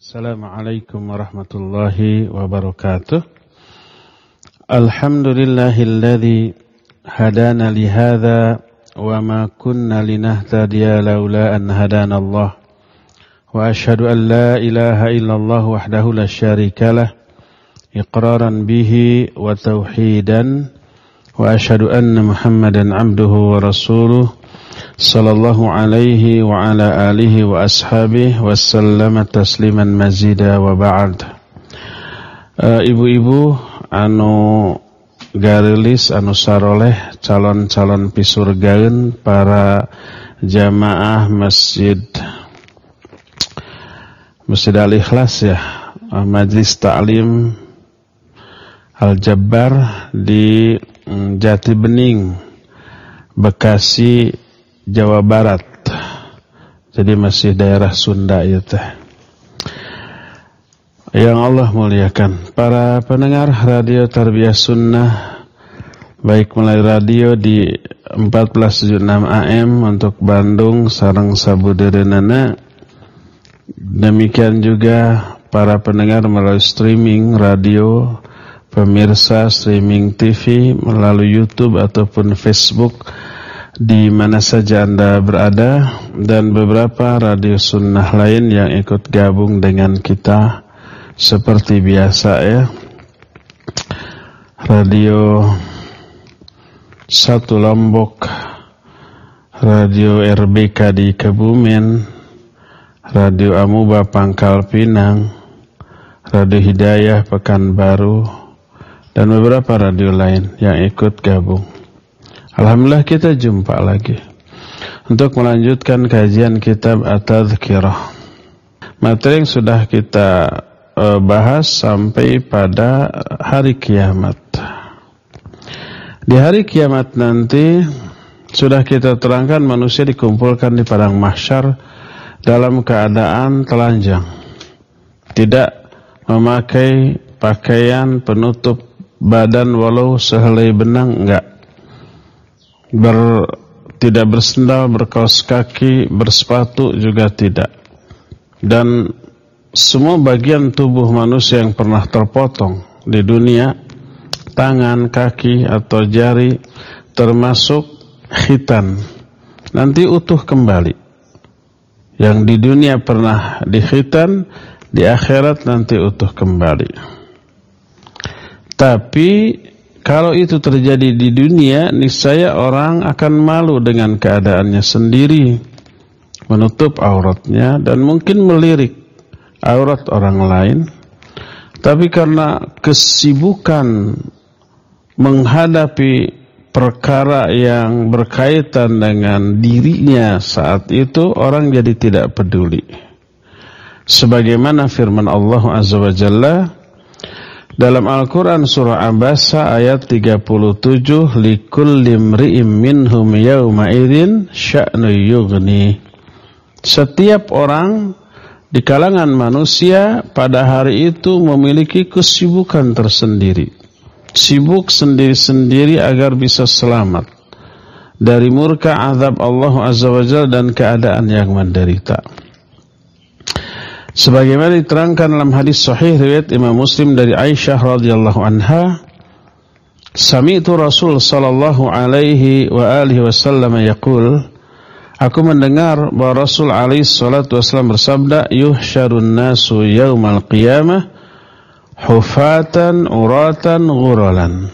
Assalamualaikum warahmatullahi wabarakatuh. Alhamdulillahilladzi hadana lihadza wa ma kunna linahtadiya laula an hadana Allah. Wa asyhadu an la ilaha illallah wahdahu la syarikalah iqraran bihi wa tauhidan wa asyhadu anna Muhammadan abduhu wa rasuluh sallallahu alaihi wa ala alihi wa ashabihi wa sallama tasliman mazida wa ba'd. Ibu-ibu anu garilis anu saroleh calon-calon pisurgaeun para jamaah Masjid Al-Ikhlas ya, Majlis Ta'lim Al-Jabbar di Jati Bening, Bekasi, Jawa Barat. Jadi masih daerah Sunda ya teh. Yang Allah muliakan, para pendengar radio Tarbiyah Sunnah, baik melalui radio di 1476 AM untuk Bandung sareng sabudeureunana. Demikian juga para pendengar melalui streaming radio, pemirsa streaming TV melalui YouTube ataupun Facebook di mana saja Anda berada, dan beberapa radio sunnah lain yang ikut gabung dengan kita seperti biasa ya. Radio 1 Lombok, Radio RBK di Kebumen, Radio Amuba Pangkal Pinang, Radio Hidayah Pekanbaru, dan beberapa radio lain yang ikut gabung. Alhamdulillah kita jumpa lagi untuk melanjutkan kajian kitab At-Tadhkirah. Materi yang sudah kita bahas sampai pada hari kiamat. Di hari kiamat nanti sudah kita terangkan manusia dikumpulkan di padang mahsyar dalam keadaan telanjang, tidak memakai pakaian penutup badan walau sehelai benang, enggak. Tidak bersendal, berkaos kaki, bersepatu juga tidak. Dan semua bagian tubuh manusia yang pernah terpotong di dunia, tangan, kaki atau jari, termasuk khitan, nanti utuh kembali. Yang di dunia pernah dikhitan, di akhirat nanti utuh kembali. Tapi kalau itu terjadi di dunia, niscaya orang akan malu dengan keadaannya sendiri, menutup auratnya dan mungkin melirik aurat orang lain. Tapi karena kesibukan menghadapi perkara yang berkaitan dengan dirinya saat itu, orang jadi tidak peduli. Sebagaimana firman Allah Azza wa Jalla dalam Al-Quran surah Abasa ayat 37, likulli imri'im minhum yawma idzin sya'nu yughni. Setiap orang di kalangan manusia pada hari itu memiliki kesibukan tersendiri, sibuk sendiri-sendiri agar bisa selamat dari murka azab Allah Azza wa Jalla dan keadaan yang menderita. Sebagaimana diterangkan dalam hadis sahih riwayat Imam Muslim dari Aisyah radhiyallahu anha, sami'tu Rasul sallallahu alaihi wa alihi wasallam yaqul, aku mendengar bahwa Rasul alaihi salatu wasallam bersabda, yuhsyarun nasu yaumal qiyamah hufatan uratan ghuralan.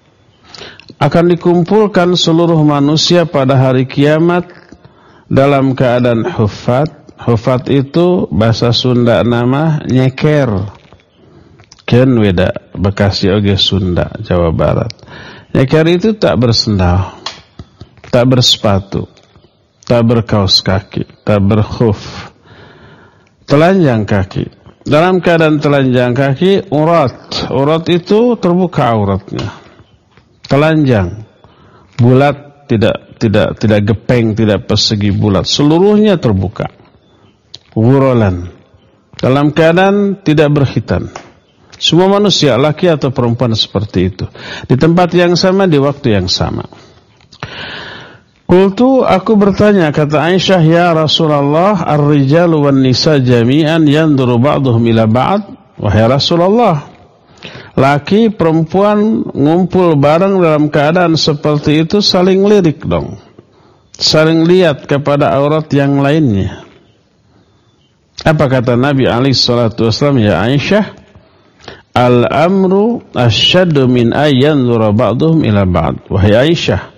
Akan dikumpulkan seluruh manusia pada hari kiamat dalam keadaan hufat. Hufat itu bahasa Sunda nama nyeker. Keun weda Bekasi oge Sunda, Jawa Barat. Nyeker itu tak bersendal, tak bersepatu, tak berkaos kaki, tak berkhuf. Telanjang kaki. Dalam keadaan telanjang kaki, urat. Urat itu terbuka auratnya. Telanjang. Bulat, tidak gepeng, tidak persegi bulat. Seluruhnya terbuka. Ghuralan, dalam keadaan tidak berkhitan. Semua manusia, laki atau perempuan seperti itu, di tempat yang sama, di waktu yang sama. Qultu, aku bertanya, kata Aisyah, ya Rasulullah, ar-rijalu wan nisa jami'an yanduru ba'duhum ila ba'd. Wahai Rasulullah, laki perempuan ngumpul bareng dalam keadaan seperti itu saling lirik dong, saling lihat kepada aurat yang lainnya. Apa kata Nabi alaihi salatu wasallam? Ya Aisyah, al-amru asyaddu min ayyanzura ba'duhum ila ba'd. Wahai Aisyah,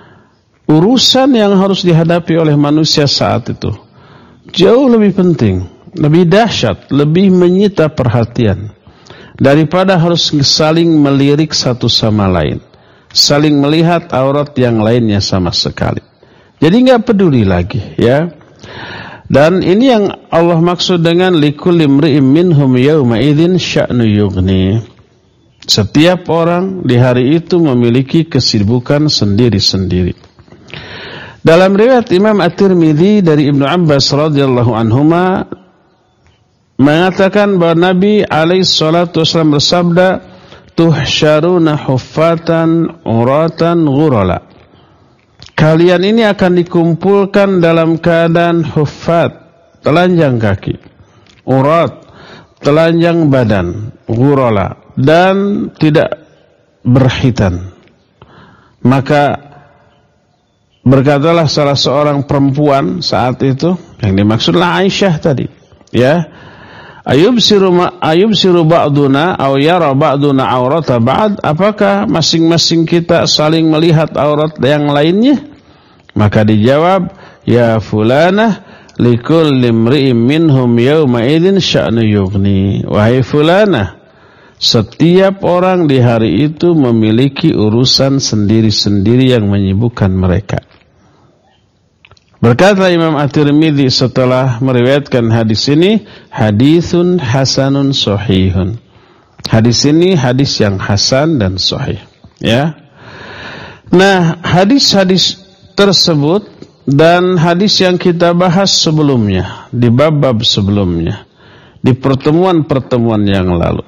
urusan yang harus dihadapi oleh manusia saat itu jauh lebih penting, lebih dahsyat, lebih menyita perhatian daripada harus saling melirik satu sama lain, saling melihat aurat yang lainnya sama sekali. Jadi nggak peduli lagi, ya. Dan ini yang Allah maksud dengan likulli imri'in minhum yawma idzin sya'nu yughni. Setiap orang di hari itu memiliki kesibukan sendiri-sendiri. Dalam riwayat Imam At-Tirmidzi dari Ibnu Abbas radhiyallahu anhuma mengatakan bahwa Nabi alaihi salatu wasallam bersabda, tuhsyaruna huffatan uratan ghurala. Kalian ini akan dikumpulkan dalam keadaan huffat, telanjang kaki, urat, telanjang badan, ghurala, dan tidak berkhitan. Maka berkatalah salah seorang perempuan saat itu, yang dimaksudlah Aisyah tadi, ya, ayubsiru ba'duna aw yara ba'duna aurata ba'd, apakah masing-masing kita saling melihat aurat yang lainnya? Maka dijawab, ya fulanah likulli imri'in minhum yawma idzin sya'nu yughni. Wahai fulanah, setiap orang di hari itu memiliki urusan sendiri-sendiri yang menyibukkan mereka. Berkata Imam At-Tirmidzi setelah meriwayatkan hadis ini, haditsun hasanun sahihun. Hadis ini hadis yang hasan dan sahih, ya. Nah, hadis-hadis tersebut dan hadis yang kita bahas sebelumnya, di bab-bab sebelumnya, di pertemuan-pertemuan yang lalu,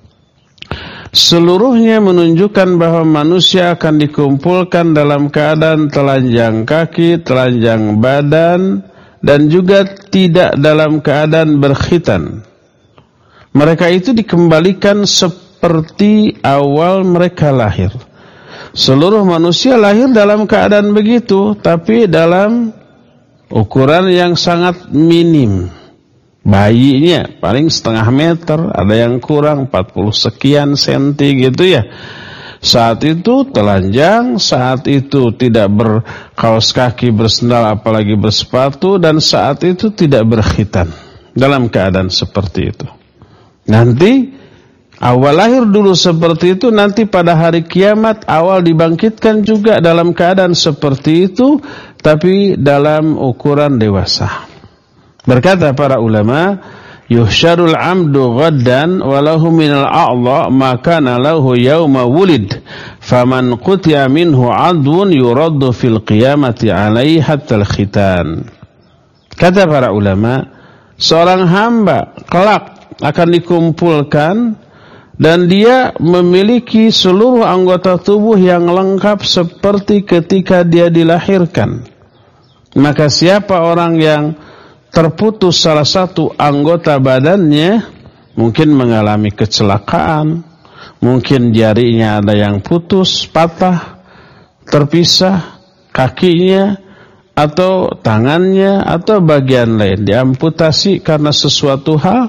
seluruhnya menunjukkan bahwa manusia akan dikumpulkan dalam keadaan telanjang kaki, telanjang badan, dan juga tidak dalam keadaan berkhitan. Mereka itu dikembalikan seperti awal mereka lahir. Seluruh manusia lahir dalam keadaan begitu, tapi dalam ukuran yang sangat minim. Bayinya paling setengah meter, ada yang kurang 40 sekian senti gitu ya. Saat itu telanjang, saat itu tidak berkaos kaki, bersendal, apalagi bersepatu, dan saat itu tidak berkhitan. Dalam keadaan seperti itu. Nanti awal lahir dulu seperti itu, nanti pada hari kiamat awal dibangkitkan juga dalam keadaan seperti itu, tapi dalam ukuran dewasa. Berkata para ulama, yuhsyarul amdu ghaddan walahu minal a'dha ma kana lahu yawma wulid faman qutiya minhu 'adwun yuraddu fil qiyamati 'alaihi hatta al-khitan. Kata para ulama, seorang hamba kelak akan dikumpulkan dan dia memiliki seluruh anggota tubuh yang lengkap seperti ketika dia dilahirkan. Maka siapa orang yang terputus salah satu anggota badannya, mungkin mengalami kecelakaan, mungkin jarinya ada yang putus, patah, terpisah, kakinya, atau tangannya, atau bagian lain diamputasi karena sesuatu hal,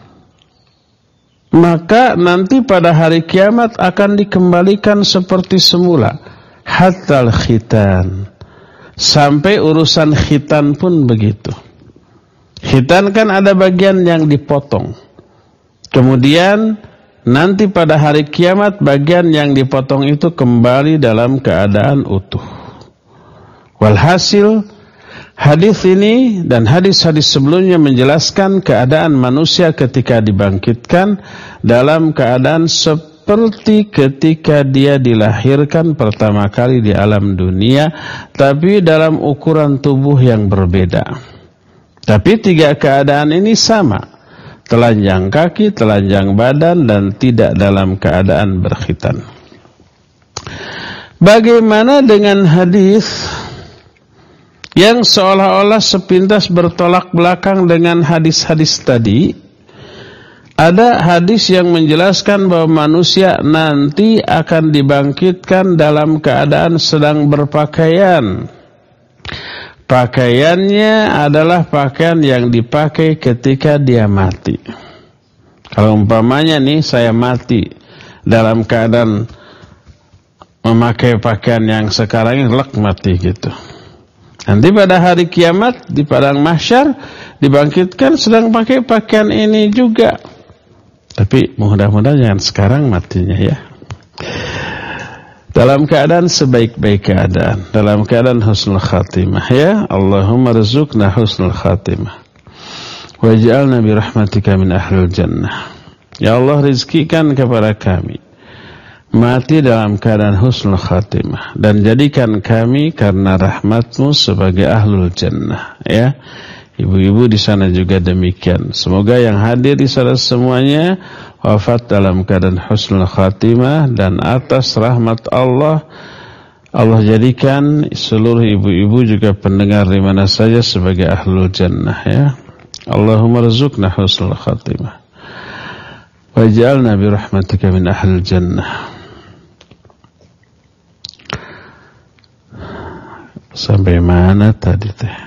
maka nanti pada hari kiamat akan dikembalikan seperti semula, hatal khitan, sampai urusan khitan pun begitu. Khitan kan ada bagian yang dipotong. Kemudian nanti pada hari kiamat bagian yang dipotong itu kembali dalam keadaan utuh. Walhasil hadis ini dan hadis-hadis sebelumnya menjelaskan keadaan manusia ketika dibangkitkan dalam keadaan seperti ketika dia dilahirkan pertama kali di alam dunia, tapi dalam ukuran tubuh yang berbeda. Tapi tiga keadaan ini sama, telanjang kaki, telanjang badan, dan tidak dalam keadaan berkhitan. Bagaimana dengan hadis yang seolah-olah sepintas bertolak belakang dengan hadis-hadis tadi. Ada hadis yang menjelaskan bahwa manusia nanti akan dibangkitkan dalam keadaan sedang berpakaian. Pakaiannya adalah pakaian yang dipakai ketika dia mati. Kalau umpamanya nih saya mati dalam keadaan memakai pakaian yang sekarang ini, lek mati gitu. Nanti pada hari kiamat di padang mahsyar dibangkitkan sedang pakai pakaian ini juga. Tapi mudah-mudahan jangan sekarang matinya ya. Dalam keadaan sebaik-baik keadaan, dalam keadaan husnul khatimah ya. Allahumma rizukna husnul khatimah. Waj'alna bi rahmatika min ahlil jannah. Ya Allah, rizkikan kepada kami mati dalam keadaan husnul khatimah, dan jadikan kami karena rahmatmu sebagai ahlul jannah ya. Ibu-ibu di sana juga demikian. Semoga yang hadir di sana semuanya wafat dalam keadaan husnul khatimah, dan atas rahmat Allah, Allah jadikan seluruh ibu-ibu juga pendengar di mana saja sebagai ahlul jannah ya. Allahumma rizukna husnul khatimah waj'alna bi rahmatika min ahlil jannah. Sampai mana tadi teh?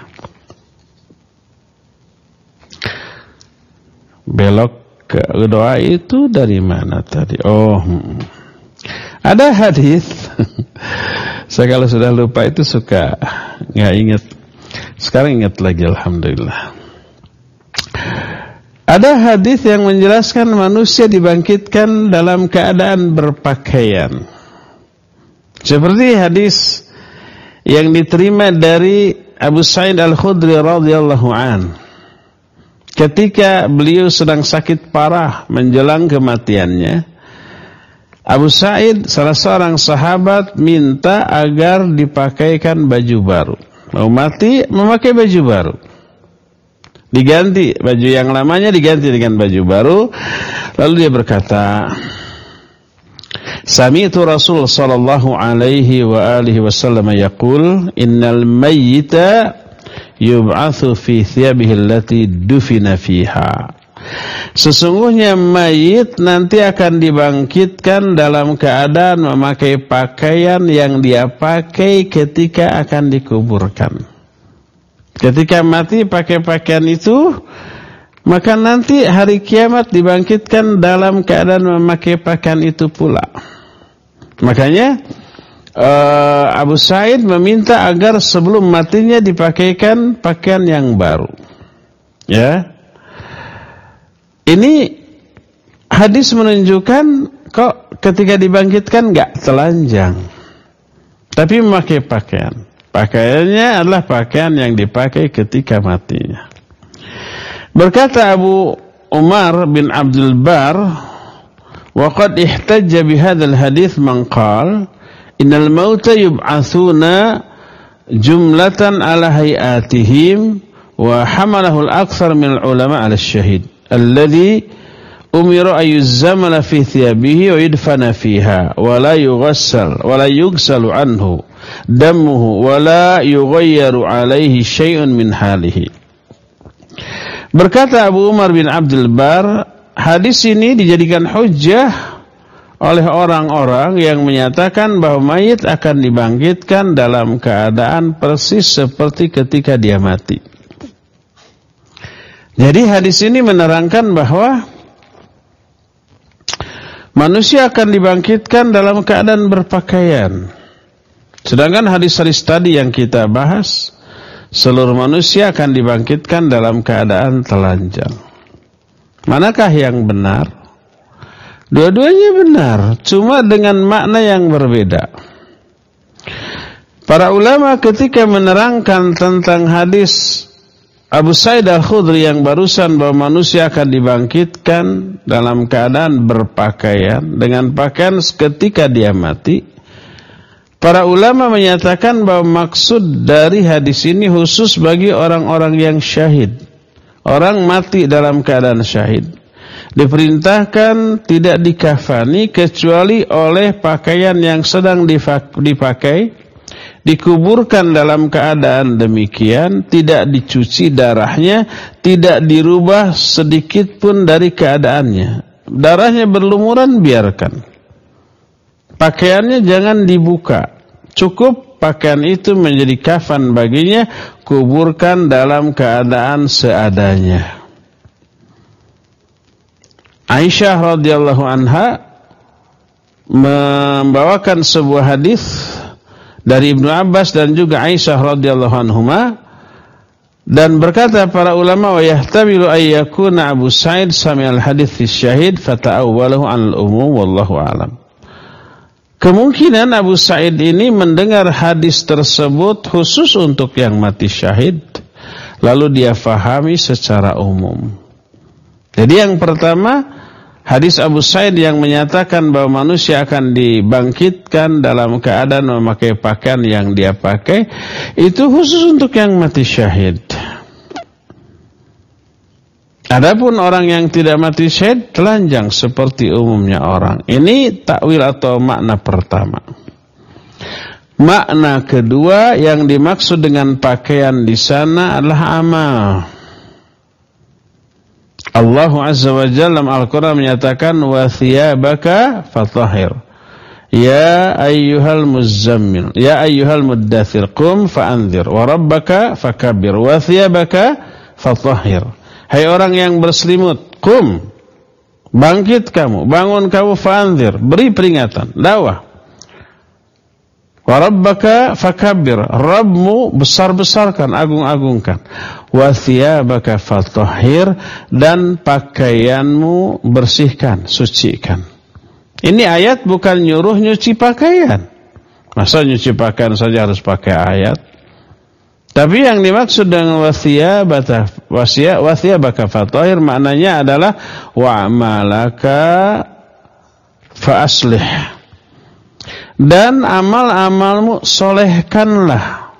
Belok ke doa itu dari mana tadi? Oh, ada hadis. Saya kalau sudah lupa itu suka nggak ingat. Sekarang ingat lagi, alhamdulillah. Ada hadis yang menjelaskan manusia dibangkitkan dalam keadaan berpakaian. Seperti hadis yang diterima dari Abu Sa'id Al-Khudri radhiyallahu an. Ketika beliau sedang sakit parah menjelang kematiannya, Abu Sa'id, salah seorang sahabat, minta agar dipakaikan baju baru. Mau mati, memakai baju baru. Diganti, baju yang lamanya diganti dengan baju baru. Lalu dia berkata, Sami'tu Rasul sallallahu alaihi wa alihi wasallam yaqul, innal mayyita yub'atsu fi thiyabihi allati dufina fiha. Sesungguhnya mayit nanti akan dibangkitkan dalam keadaan memakai pakaian yang dia pakai ketika akan dikuburkan. Ketika mati pakai pakaian itu, maka nanti hari kiamat dibangkitkan dalam keadaan memakai pakaian itu pula. Makanya Abu Sa'id meminta agar sebelum matinya dipakaikan pakaian yang baru. Ya. Ini hadis menunjukkan kok ketika dibangkitkan enggak telanjang, tapi memakai pakaian. Pakaiannya adalah pakaian yang dipakai ketika matinya. Berkata Abu Umar bin Abdul Bar, wa qad ihtajja bihadzal hadits man qala innal mauta yub'atsuna jumlatan ala hayatihim, wa hamalahu al-akthar min al-ulama ala syahid alladhi umira ayyuzamala fi thiyabihi wa yudfana fiha wa la yughassal wa la yughsalu anhu damuhu wa la yughayyaru alaihi syai'un min halihi. Berkata Abu Umar bin Abdul Bar, hadis ini dijadikan hujjah oleh orang-orang yang menyatakan bahwa mayit akan dibangkitkan dalam keadaan persis seperti ketika dia mati. Jadi hadis ini menerangkan bahwa manusia akan dibangkitkan dalam keadaan berpakaian. Sedangkan hadis-hadis tadi yang kita bahas, seluruh manusia akan dibangkitkan dalam keadaan telanjang. Manakah yang benar? Dua-duanya benar, cuma dengan makna yang berbeda. Para ulama ketika menerangkan tentang hadis Abu Sa'id Al-Khudri yang barusan bahwa manusia akan dibangkitkan dalam keadaan berpakaian dengan pakaian ketika dia mati, para ulama menyatakan bahwa maksud dari hadis ini khusus bagi orang-orang yang syahid. Orang mati dalam keadaan syahid diperintahkan tidak dikafani kecuali oleh pakaian yang sedang dipakai, dikuburkan dalam keadaan demikian, tidak dicuci darahnya, tidak dirubah sedikit pun dari keadaannya. Darahnya berlumuran, biarkan. Pakaiannya jangan dibuka. Cukup pakaian itu menjadi kafan baginya, kuburkan dalam keadaan seadanya. Aisyah radhiyallahu anha membawakan sebuah hadis dari Ibnu Abbas dan juga Aisyah radhiyallahu anhuma, dan berkata para ulama, wa yahtamilu ay yakuna Abu Sa'id sami'al hadits fi syahid fata'awwalahu 'anil umum wallahu a'lam. Kemungkinan Abu Sa'id ini mendengar hadis tersebut khusus untuk yang mati syahid, lalu dia fahami secara umum. Jadi yang pertama, hadis Abu Sa'id yang menyatakan bahwa manusia akan dibangkitkan dalam keadaan memakai pakaian yang dia pakai, itu khusus untuk yang mati syahid. Adapun orang yang tidak mati syahid, telanjang seperti umumnya orang. Ini takwil atau makna pertama. Makna kedua, yang dimaksud dengan pakaian di sana adalah amal. Allah Azza wa Jalla dalam Al-Quran menyatakan, wa thiyabaka fatahhir ya ayyuhal muzammil ya ayyuhal muddathir qum fa'anzir wa rabbaka fakabbir wa thiyabaka fatahhir. Hai orang yang berselimut, qum, bangkit kamu, bangun kamu, fa'anzir, beri peringatan, dakwah. Wa rabbaka fakabbir, Rabbmu besar-besarkan, agung-agungkan. Wa thiyabaka fatahhir, dan pakaianmu bersihkan, sucikan. Ini ayat bukan nyuruh nyuci pakaian. Masa nyuci pakaian saja harus pakai ayat? Tapi yang dimaksud dengan wa thiyabaka fatahhir maknanya adalah wa'malaka fa aslih. Dan amal-amalmu solehkanlah,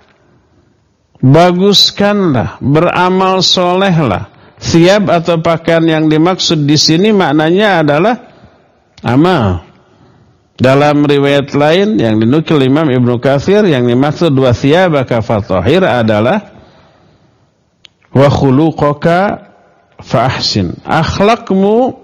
baguskanlah, beramal solehlah. Thiyab atau pakaian yang dimaksud di sini maknanya adalah amal. Dalam riwayat lain yang dinukil Imam Ibnu Katsir, yang dimaksud wa thiyabaka fatahhir adalah wa khuluqaka fa ahsin. Akhlakmu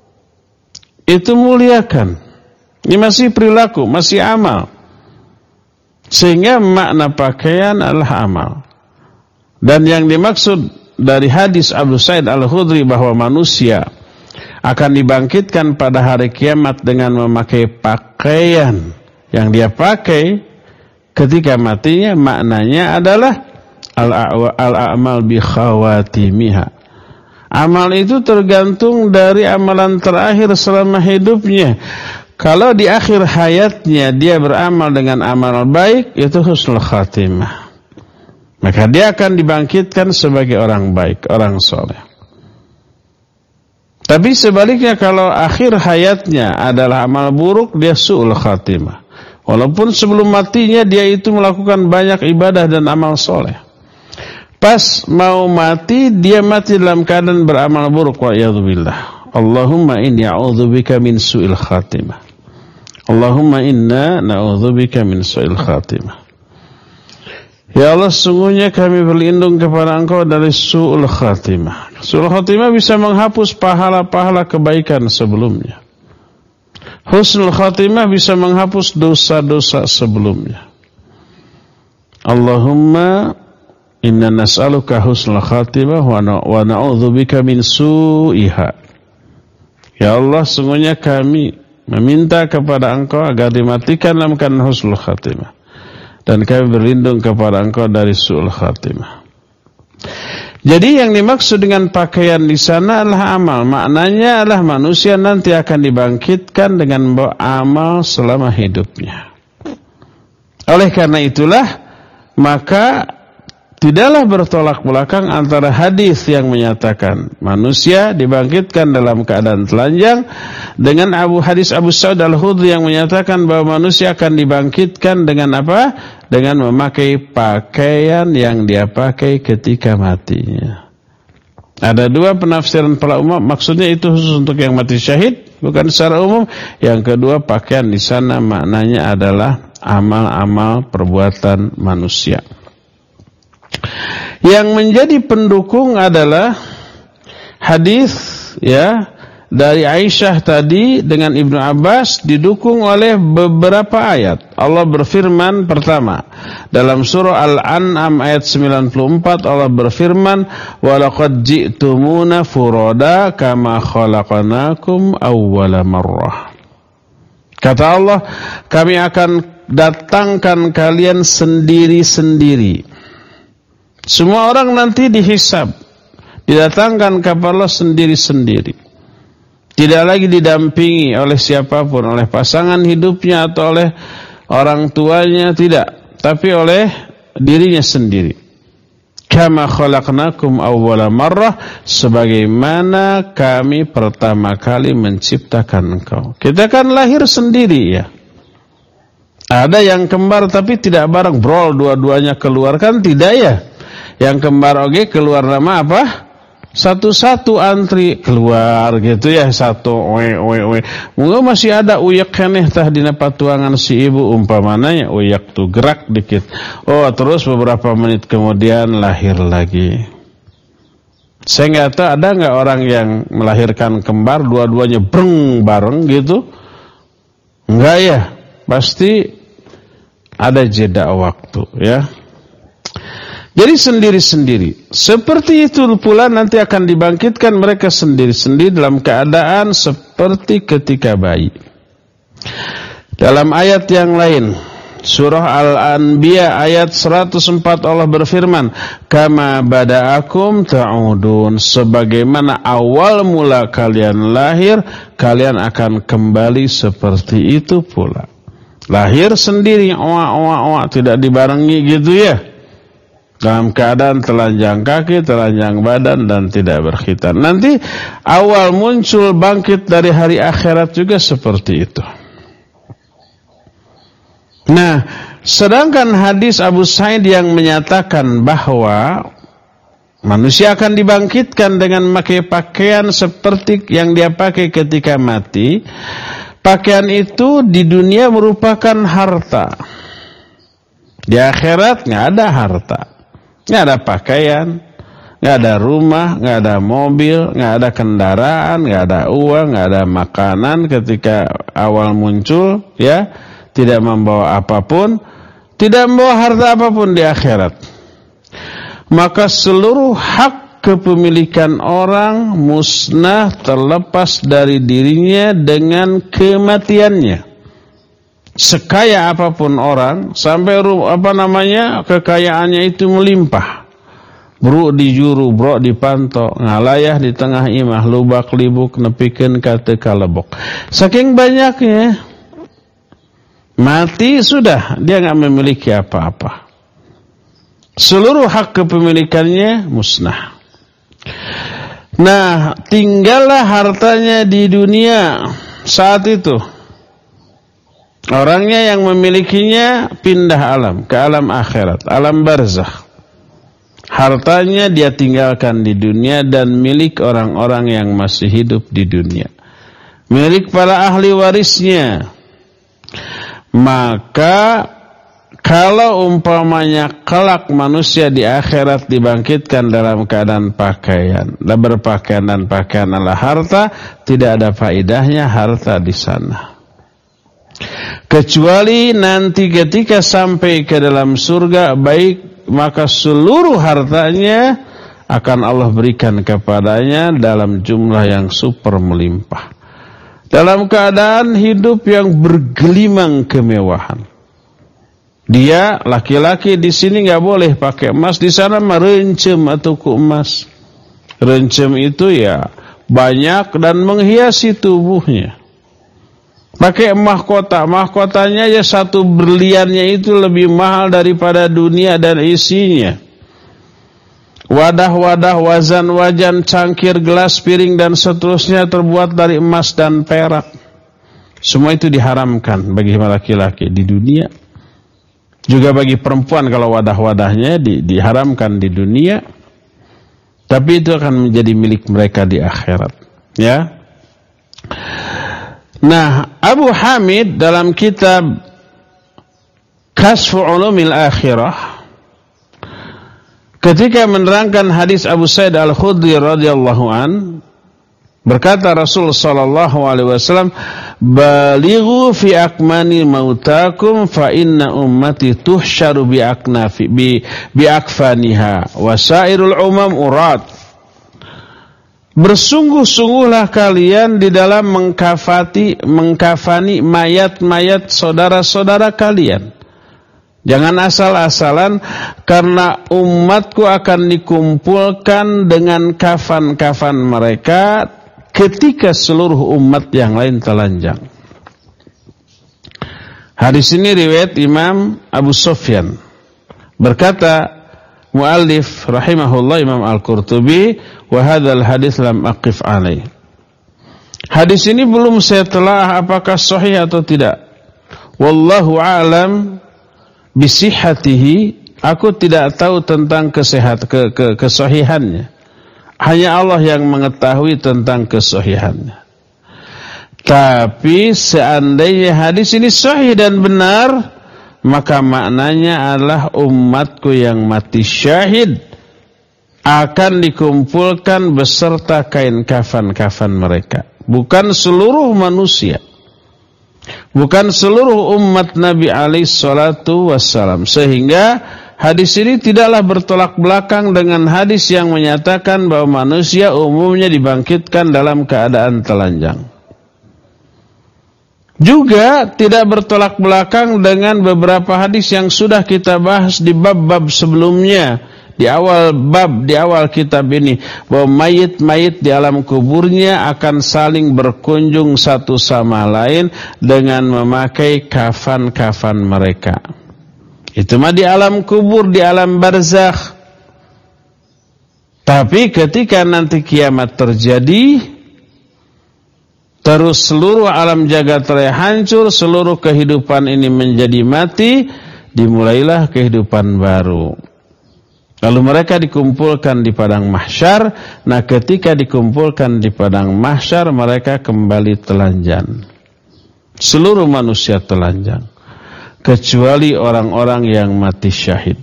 itu muliakan. Ini masih perilaku, masih amal. Sehingga makna pakaian adalah amal. Dan yang dimaksud dari hadis Abu Sa'id Al-Khudri bahwa manusia akan dibangkitkan pada hari kiamat dengan memakai pakaian yang dia pakai ketika matinya, maknanya adalah al-a'mal bi khawatimiha. Amal itu tergantung dari amalan terakhir selama hidupnya. Kalau di akhir hayatnya dia beramal dengan amal baik, itu husnul khatimah, maka dia akan dibangkitkan sebagai orang baik, orang soleh. Tapi sebaliknya, kalau akhir hayatnya adalah amal buruk, dia su'ul khatimah. Walaupun sebelum matinya dia itu melakukan banyak ibadah dan amal soleh, pas mau mati, dia mati dalam keadaan beramal buruk. Wa'iyadzubillah. Allahumma inni a'udzubika min su'il khatimah. Allahumma inna na'udzubika min su'il khatimah. Ya Allah, sungguhnya kami berlindung kepada Engkau dari su'ul khatimah. Su'ul khatimah bisa menghapus pahala-pahala kebaikan sebelumnya. Husnul khatimah bisa menghapus dosa-dosa sebelumnya. Allahumma inna nas'aluka husnul khatimah wa na'udzubika min su'iha. Ya Allah, sungguhnya kami meminta kepada Engkau agar dimatikan dalam keadaan husnul khatimah, dan kami berlindung kepada Engkau dari su'ul khatimah. Jadi yang dimaksud dengan pakaian di sana adalah amal. Maknanya adalah manusia nanti akan dibangkitkan dengan amal selama hidupnya. Oleh karena itulah, maka tidaklah bertolak belakang antara hadis yang menyatakan manusia dibangkitkan dalam keadaan telanjang dengan hadis Abu Sa'id Al-Khudri yang menyatakan bahwa manusia akan dibangkitkan dengan apa? Dengan memakai pakaian yang dia pakai ketika matinya. Ada dua penafsiran para ulama, maksudnya itu khusus untuk yang mati syahid, bukan secara umum. Yang kedua, pakaian di sana maknanya adalah amal-amal perbuatan manusia. Yang menjadi pendukung adalah hadis dari Aisyah tadi dengan Ibnu Abbas didukung oleh beberapa ayat. Allah berfirman pertama dalam surah Al-An'am ayat 94, Allah berfirman, "Walaqad ji'tumuna furada kama khalaqnakum awwala marrah." Kata Allah, kami akan datangkan kalian sendiri-sendiri. Semua orang nanti dihisab, didatangkan kepada Allah sendiri-sendiri. Tidak lagi didampingi oleh siapapun, oleh pasangan hidupnya atau oleh orang tuanya, tidak, tapi oleh dirinya sendiri. Kama khalaqnakum awwala marrah, sebagaimana kami pertama kali menciptakan engkau. Kita kan lahir sendiri ya. Ada yang kembar tapi tidak bareng brol dua-duanya keluar, kan tidak ya. Yang kembar oke keluar nama apa? Satu-satu antri keluar gitu ya, satu mungkin masih ada uyak keneh tah dina patuangan si ibu umpamananya uyak tuh gerak dikit. Oh, terus beberapa menit kemudian lahir lagi. Saya nggak tahu ada nggak orang yang melahirkan kembar dua-duanya bareng gitu? Enggak ya, pasti ada jeda waktu ya. Jadi sendiri-sendiri. Seperti itu pula nanti akan dibangkitkan mereka sendiri-sendiri dalam keadaan seperti ketika bayi. Dalam ayat yang lain, surah Al-Anbiya ayat 104 Allah berfirman, "Kama bada'akum ta'udun." Sebagaimana awal mula kalian lahir, kalian akan kembali seperti itu pula. Lahir sendiri, tidak dibarengi gitu ya. Dalam keadaan telanjang kaki, telanjang badan, dan tidak berkhitan. Nanti awal muncul bangkit dari hari akhirat juga seperti itu. Nah, sedangkan hadis Abu Sa'id yang menyatakan bahwa manusia akan dibangkitkan dengan memakai pakaian seperti yang dia pakai ketika mati. Pakaian itu di dunia merupakan harta. Di akhirat nggak ada harta. Nggak ada pakaian, nggak ada rumah, nggak ada mobil, nggak ada kendaraan, nggak ada uang, nggak ada makanan ketika awal muncul, ya, tidak membawa apapun, tidak membawa harta apapun di akhirat. Maka seluruh hak kepemilikan orang musnah terlepas dari dirinya dengan kematiannya. Sekaya apapun orang, sampai kekayaannya itu melimpah. Bro di juru, bro di panto, ngalayah di tengah imah, lubak libuk nepikeun ka teu kalebok. Saking banyaknya, mati sudah, dia enggak memiliki apa-apa. Seluruh hak kepemilikannya musnah. Nah, tinggallah hartanya di dunia saat itu. Orangnya yang memilikinya pindah alam, ke alam akhirat, alam barzakh. Hartanya dia tinggalkan di dunia dan milik orang-orang yang masih hidup di dunia. Milik para ahli warisnya. Maka kalau umpamanya kelak manusia di akhirat dibangkitkan dalam keadaan pakaian, berpakaian dan pakaian adalah harta, tidak ada faedahnya harta di sana. Kecuali nanti ketika sampai ke dalam surga, baik maka seluruh hartanya akan Allah berikan kepadanya dalam jumlah yang super melimpah. Dalam keadaan hidup yang bergelimang kemewahan. Dia laki-laki di sini nggak boleh pakai emas, di sana mah rencem atau ku emas. Rencem itu ya banyak dan menghiasi tubuhnya. Pakai mahkotanya ya satu berliannya itu lebih mahal daripada dunia dan isinya. Wadah-wadah, wazan-wajan, cangkir, gelas, piring dan seterusnya terbuat dari emas dan perak. Semua itu diharamkan bagi laki-laki di dunia. Juga bagi perempuan kalau wadah-wadahnya diharamkan di dunia. Tapi itu akan menjadi milik mereka di akhirat. Ya. Nah, Abu Hamid dalam kitab Kasfu Ulumil Akhirah, ketika menerangkan hadis Abu Sa'id Al-Khudri radhiyallahu an, berkata Rasul sallallahu alaihi wasallam, "Balighu fi akmani mautakum fa inna ummati tuhsyaru bi akfaniha wa sairul umam urat." Bersungguh-sungguhlah kalian di dalam mengkafani mayat-mayat saudara-saudara kalian. Jangan asal-asalan, karena umatku akan dikumpulkan dengan kafan-kafan mereka ketika seluruh umat yang lain telanjang. Hadis ini riwayat Imam Abu Sufyan. Berkata muallif rahimahullah Imam Al-Qurtubi, wa hadzal hadits lam aqif alaih. Hadis ini belum saya telah apakah sahih atau tidak. Wallahu a'lam bisihhatihi, aku tidak tahu tentang kesahihannya. Hanya Allah yang mengetahui tentang kesahihannya. Tapi seandainya hadis ini sahih dan benar, maka maknanya adalah umatku yang mati syahid akan dikumpulkan beserta kain kafan-kafan mereka. Bukan seluruh manusia, bukan seluruh umat Nabi alaihi salatu wassalam. Sehingga hadis ini tidaklah bertolak belakang dengan hadis yang menyatakan bahwa manusia umumnya dibangkitkan dalam keadaan telanjang. Juga tidak bertolak belakang dengan beberapa hadis yang sudah kita bahas di bab-bab sebelumnya, di awal kitab ini, bahwa mayit-mayit di alam kuburnya akan saling berkunjung satu sama lain dengan memakai kafan-kafan mereka. Itu mah di alam kubur, di alam barzakh. Tapi ketika nanti kiamat terjadi, terus seluruh alam jagat raya hancur, seluruh kehidupan ini menjadi mati, dimulailah kehidupan baru. Lalu mereka dikumpulkan di padang mahsyar. Nah, ketika dikumpulkan di padang mahsyar, mereka kembali telanjang. Seluruh manusia telanjang, kecuali orang-orang yang mati syahid.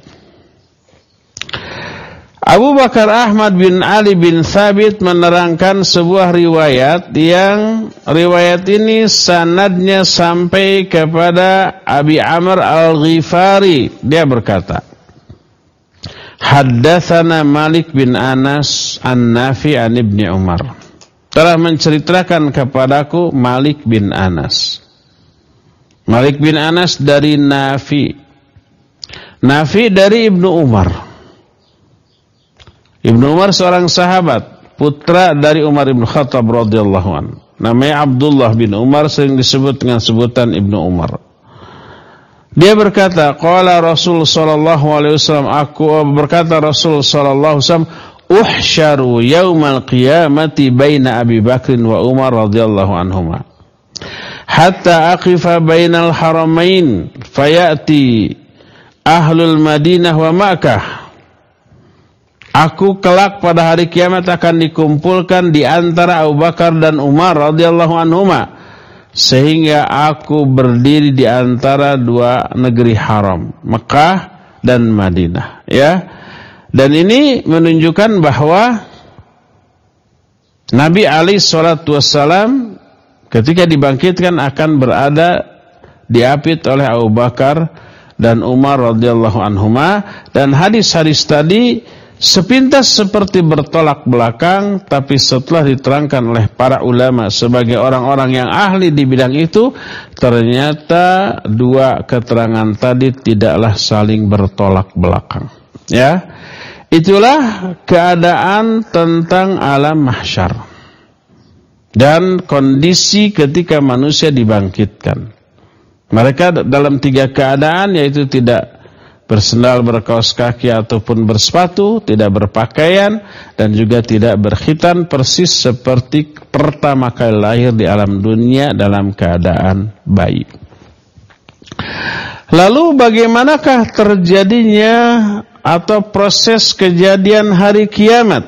Abu Bakar Ahmad bin Ali bin Thabit menerangkan sebuah riwayat yang riwayat ini sanadnya sampai kepada Abi Amr Al-Ghifari. Dia berkata, Haddatsana Malik bin Anas an-Nafi an Ibni Umar. Telah menceritakan kepadaku Malik bin Anas. Malik bin Anas dari Nafi. Nafi dari Ibnu Umar. Ibnu Umar seorang sahabat, putra dari Umar bin Khattab radhiyallahu anhu. Namanya Abdullah bin Umar, sering disebut dengan sebutan Ibnu Umar. Dia berkata, qala Rasul sallallahu alaihi wasallam, berkata Rasul sallallahu alaihi wasallam, uhsyaru yaumal qiyamati baina Abi Bakrin wa Umar radhiyallahu anhuma. Hatta aqifa bainal haramain fayati ahlul Madinah wa Makkah. Aku kelak pada hari kiamat akan dikumpulkan di antara Abu Bakar dan Umar radhiyallahu anhuma, sehingga aku berdiri di antara dua negeri haram, Mekah dan Madinah, ya. Dan ini menunjukkan bahwa Nabi alaihi salatu wassalam ketika dibangkitkan akan berada diapit oleh Abu Bakar dan Umar radhiyallahu anhuma, dan hadis-hadis tadi sepintas seperti bertolak belakang, tapi setelah diterangkan oleh para ulama sebagai orang-orang yang ahli di bidang itu, ternyata dua keterangan tadi tidaklah saling bertolak belakang. Ya, itulah keadaan tentang alam mahsyar dan kondisi ketika manusia dibangkitkan. Mereka dalam tiga keadaan, yaitu tidak bersendal, berkaos kaki ataupun bersepatu, tidak berpakaian, dan juga tidak berkhitan, persis seperti pertama kali lahir di alam dunia dalam keadaan bayi. Lalu bagaimanakah terjadinya atau proses kejadian hari kiamat?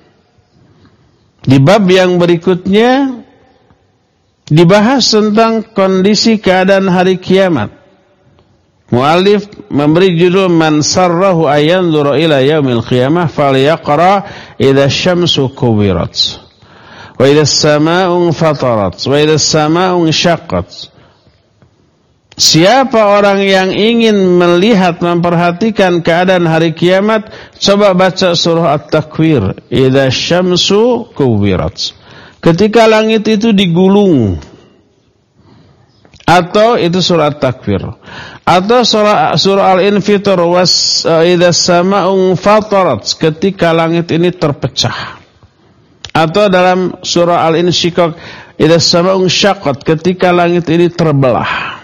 Di bab yang berikutnya dibahas tentang kondisi keadaan hari kiamat. Mu'allif memberi judul man sarrahu ayanzura ila yaumil qiyamah falyaqra idza syamsu kuwirat wa idza samaa'u fatarat wa idza samaa'u syaqqat. Siapa orang yang ingin melihat, memperhatikan keadaan hari kiamat, coba baca surah At-Takwir, idza syamsu kuwirat. Ketika langit itu digulung. Atau itu surah At-Takwir. Atau surah Al-Infitar was idza samaa'u fatarat, ketika langit ini terpecah. Atau dalam surah Al-Insyiqaq idza samaa'u syaqqat, ketika langit ini terbelah.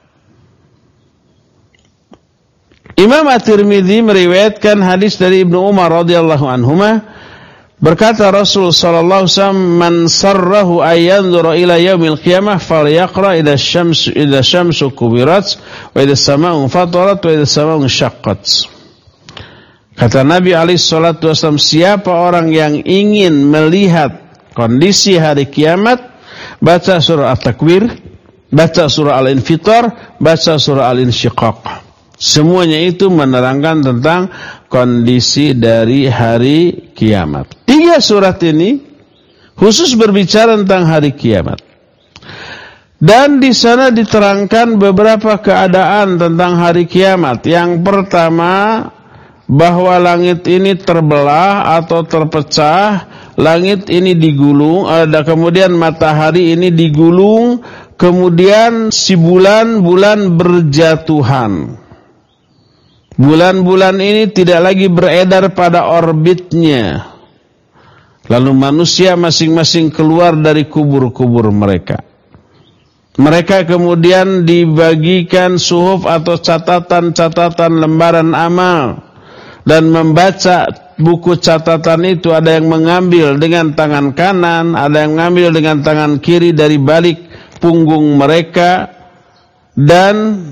Imam At-Tirmidzi meriwayatkan hadis dari Ibnu Umar radhiyallahu anhuma, berkata Rasul sallallahu alaihi wasallam, man sarrahu ayanzura ila yaumil qiyamah falyaqra idza syamsu kuwirat wa idza samaa'u fatarat wa idza samaa'u syaqqat. Kata Nabi alaihi salatu wasallam, siapa orang yang ingin melihat kondisi hari kiamat, baca surah At-Takwir, baca surah Al-Infitar, baca surah Al-Insyiqaq. Semuanya itu menerangkan tentang kondisi dari hari kiamat. 3 surat ini khusus berbicara tentang hari kiamat. Dan di sana diterangkan beberapa keadaan tentang hari kiamat. Yang pertama, bahwa langit ini terbelah atau terpecah, langit ini digulung, kemudian matahari ini digulung, kemudian si bulan berjatuhan. Bulan-bulan ini tidak lagi beredar pada orbitnya. Lalu manusia masing-masing keluar dari kubur-kubur mereka. Mereka kemudian dibagikan suhuf atau catatan-catatan lembaran amal. Dan membaca buku catatan itu, ada yang mengambil dengan tangan kanan, ada yang mengambil dengan tangan kiri dari balik punggung mereka. Dan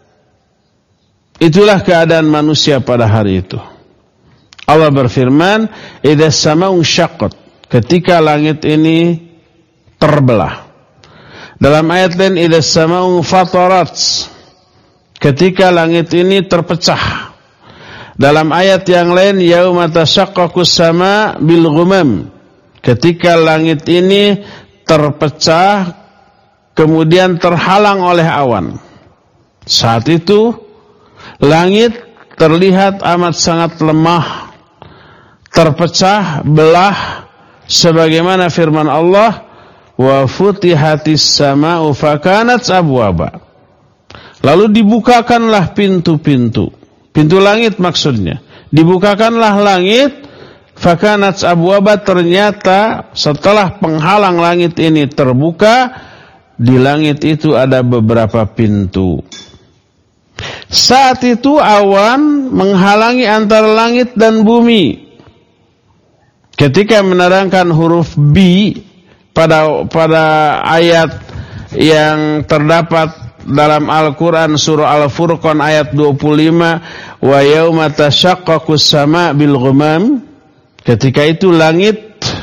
itulah keadaan manusia pada hari itu. Allah berfirman, idza samaa'u syaqqat, ketika langit ini terbelah. Dalam ayat lain, idza samaa'u fatarat, ketika langit ini terpecah. Dalam ayat yang lain, yauma tashaqqaqus sama' bil ghamam, ketika langit ini terpecah kemudian terhalang oleh awan. Saat itu langit terlihat amat sangat lemah, terpecah belah, sebagaimana firman Allah, wa futihatis sama'u fakanat abwaba. Lalu dibukakanlah pintu-pintu, pintu langit maksudnya, dibukakanlah langit, fakanat abwaba, ternyata setelah penghalang langit ini terbuka, di langit itu ada beberapa pintu. Saat itu awan menghalangi antara langit dan bumi. Ketika menerangkan huruf B pada ayat yang terdapat dalam Al-Quran surah Al-Furqan ayat 25, wa yauma tashaqqaqus sama' bil ghamam, ketika itu langit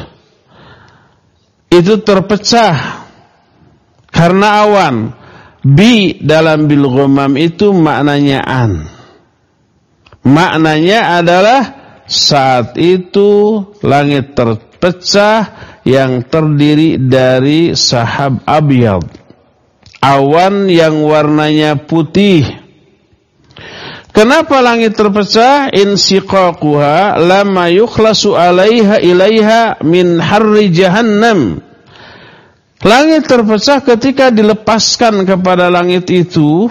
itu terpecah karena awan. Bi dalam bil ghamam itu maknanya an. Maknanya adalah saat itu langit terpecah yang terdiri dari sahab abyad, awan yang warnanya putih. Kenapa langit terpecah? Insiqaquha lama yukhlasu ilaiha min harri jahannam. Langit terpecah ketika dilepaskan kepada langit itu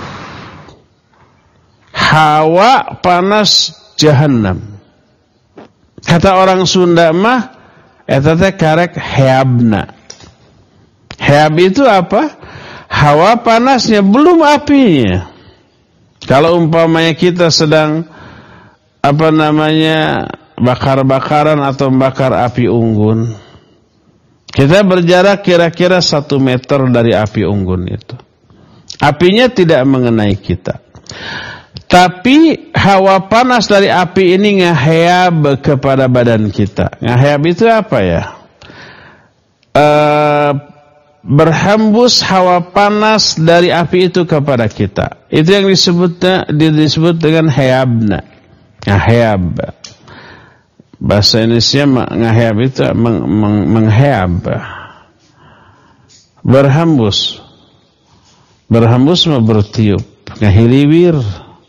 hawa panas jahanam. Kata orang Sunda mah eta teh karek heabna. Heab itu apa? Hawa panasnya, belum apinya. Kalau umpamanya kita sedang bakar-bakaran atau membakar api unggun, kita berjarak kira-kira 1 meter dari api unggun itu. Apinya tidak mengenai kita. Tapi hawa panas dari api ini ngaheab kepada badan kita. Ngaheab itu apa ya? berhembus hawa panas dari api itu kepada kita. Itu yang disebut dengan hayabna. Ngahayab. Bahasa Indonesia ngahayab itu menghayab. Berhembus. Berhembus bertiup. Ngahiliwir.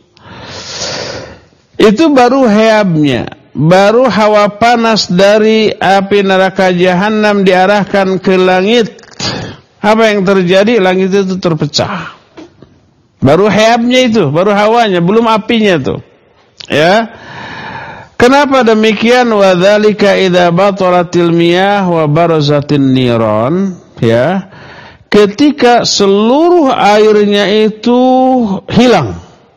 Itu baru hayabnya. Baru hawa panas dari api neraka jahanam diarahkan ke langit. Apa yang terjadi? Langit itu terpecah. Baru hayabnya itu, baru hawanya, belum apinya tuh. Ya. Kenapa demikian? Wa dzalika idza bataratil miyah wa barazatin niran, ya. Ketika seluruh airnya itu hilang.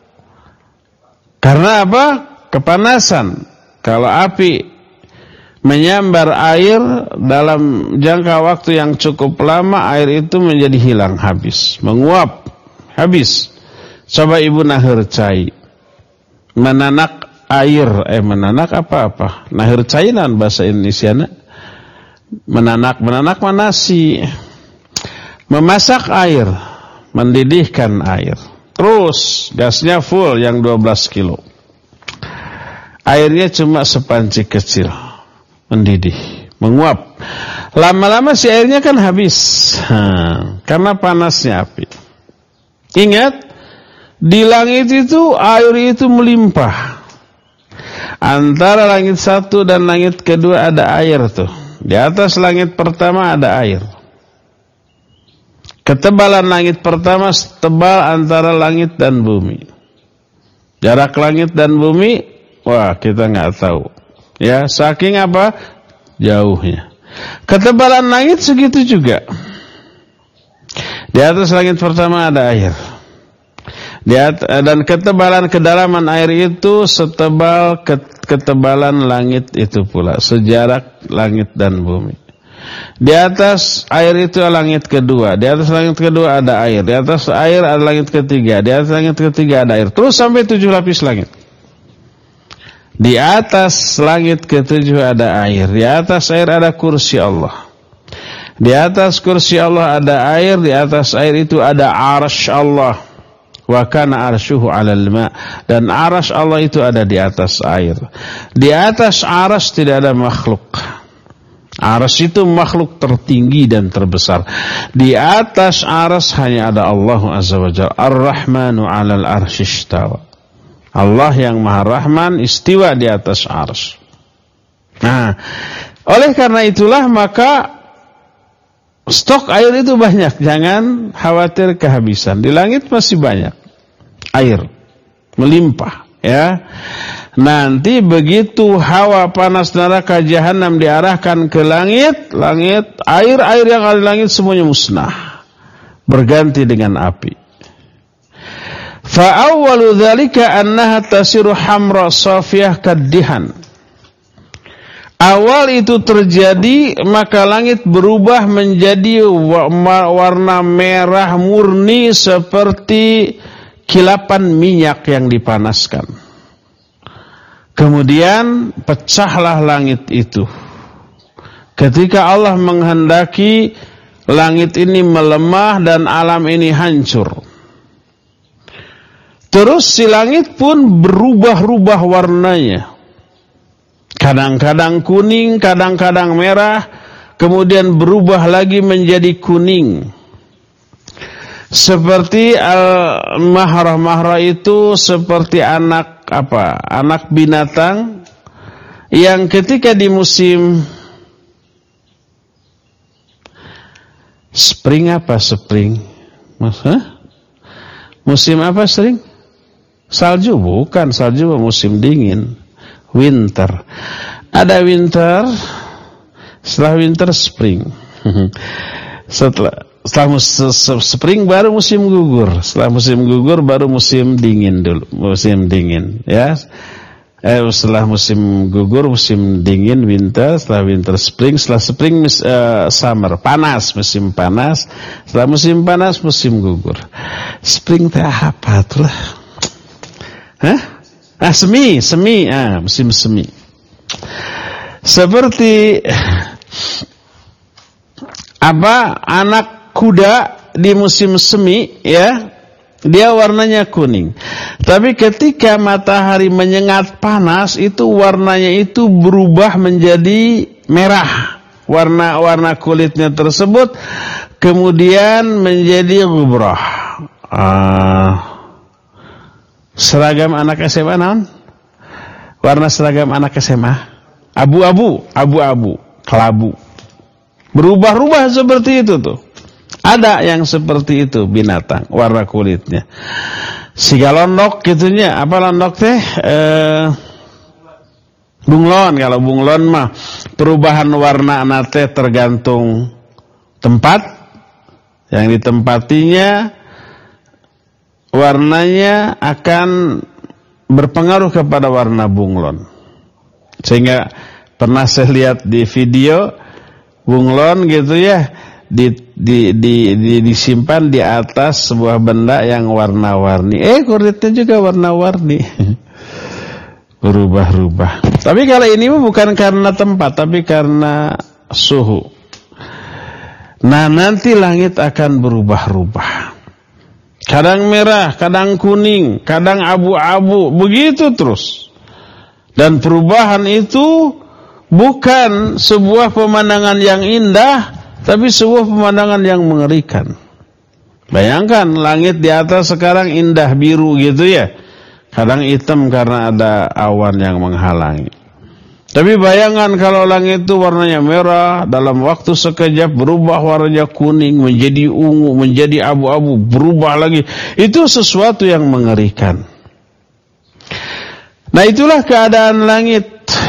Karena apa? Kepanasan. Kalau api menyambar air dalam jangka waktu yang cukup lama, air itu menjadi hilang, habis, menguap, habis. Coba ibu nahircai, menanak air, menanak apa-apa, nahircainan bahasa Indonesia, menanak manasi, memasak air, mendidihkan air, terus gasnya full yang 12 kilo. Airnya cuma sepanci kecil, mendidih, menguap. Lama-lama si airnya kan habis, karena panasnya api. Ingat, di langit itu air itu melimpah. Antara langit satu dan langit kedua ada air tuh. Di atas langit pertama ada air. Ketebalan langit pertama setebal antara langit dan bumi. Jarak langit dan bumi, wah, kita nggak tahu. Ya, saking apa? Jauhnya. Ketebalan langit segitu juga. Di atas langit pertama ada air. Dan ketebalan kedalaman air itu setebal ketebalan langit itu pula. Sejarak langit dan bumi. Di atas air itu langit kedua. Di atas langit kedua ada air. Di atas air ada langit ketiga. Di atas langit ketiga ada air. Terus sampai 7 lapis langit. Di atas langit ketujuh ada air. Di atas air ada kursi Allah. Di atas kursi Allah ada air. Di atas air itu ada arsy Allah. Wa kana arsyuhu 'alal ma'. Dan arsy Allah itu ada di atas air. Di atas arsy tidak ada makhluk. Arsy itu makhluk tertinggi dan terbesar. Di atas arsy hanya ada Allah Azza wa Jalla. Ar-Rahmanu 'alal arsy istawa. Allah yang Maha Rahman istiwa di atas arsy. Nah, oleh karena itulah maka stok air itu banyak. Jangan khawatir kehabisan. Di langit masih banyak air, melimpah. Ya, nanti begitu hawa panas neraka jahanam diarahkan ke langit, air yang ada di langit semuanya musnah, berganti dengan api. Fa awwalu dzalika annaha tasiru hamra safiyah kaddihan. Awal itu terjadi maka langit berubah menjadi warna merah murni seperti kilapan minyak yang dipanaskan. Kemudian pecahlah langit itu. Ketika Allah menghendaki langit ini melemah dan alam ini hancur. Terus si langit pun berubah-ubah warnanya. Kadang-kadang kuning, kadang-kadang merah, kemudian berubah lagi menjadi kuning. Seperti al-mahrah itu seperti anak binatang yang ketika di musim spring musim apa spring? Salju bukan, salju musim dingin. Winter. Ada winter, setelah winter spring. Setelah spring baru musim gugur. Setelah musim gugur baru musim dingin dulu. Musim dingin, ya. Setelah musim gugur musim dingin winter, setelah winter spring, setelah spring summer, panas, musim panas. Setelah musim panas musim gugur. Spring teh apa tuh lah? Semi, musim semi. Seperti anak kuda di musim semi, ya, dia warnanya kuning. Tapi ketika matahari menyengat panas, itu warnanya itu berubah menjadi merah. Warna kulitnya tersebut kemudian menjadi gubrah. Seragam anak SMA naon? Warna seragam anak SMA abu-abu, kelabu. Berubah-ubah seperti itu tuh. Ada yang seperti itu binatang, warna kulitnya. Sigalondok gitunya, apa londok teh? Bunglon. Kalau bunglon mah perubahan warna nate tergantung tempat yang ditempatinya, warnanya akan berpengaruh kepada warna bunglon. Sehingga pernah saya lihat di video bunglon gitu ya, disimpan di atas sebuah benda yang warna-warni. Kulitnya juga warna-warni. Berubah-ubah. Tapi kalau ini bukan karena tempat, tapi karena suhu. Nah, nanti langit akan berubah-ubah. Kadang merah, kadang kuning, kadang abu-abu, begitu terus. Dan perubahan itu bukan sebuah pemandangan yang indah, tapi sebuah pemandangan yang mengerikan. Bayangkan langit di atas sekarang indah biru gitu ya. Kadang hitam karena ada awan yang menghalangi. Tapi bayangkan kalau langit itu warnanya merah, dalam waktu sekejap berubah warnanya kuning, menjadi ungu, menjadi abu-abu, berubah lagi. Itu sesuatu yang mengerikan. Nah, itulah keadaan langit.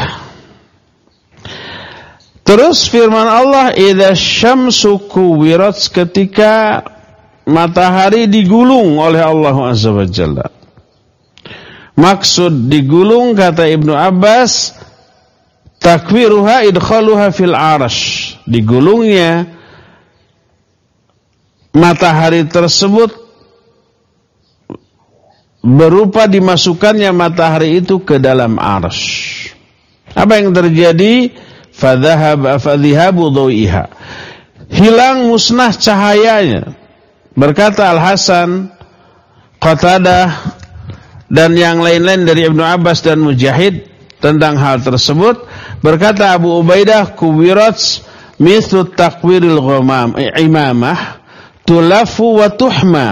Terus firman Allah, idza syamsu kuwirat, ketika matahari digulung oleh Allah Azza wa Jalla. Maksud digulung, kata Ibnu Abbas, takwiruha idkhaluha fil arash. Digulungnya matahari tersebut berupa dimasukkannya matahari itu ke dalam arash. Apa yang terjadi? Fadhahabu dhawiha. Hilang, musnah cahayanya. Berkata Al-Hasan, Qatadah, dan yang lain-lain dari Ibnu Abbas dan Mujahid tentang hal tersebut. Berkata Abu Ubaidah, kuwirat mithlu takwiril imamah tulafu wa tuhma.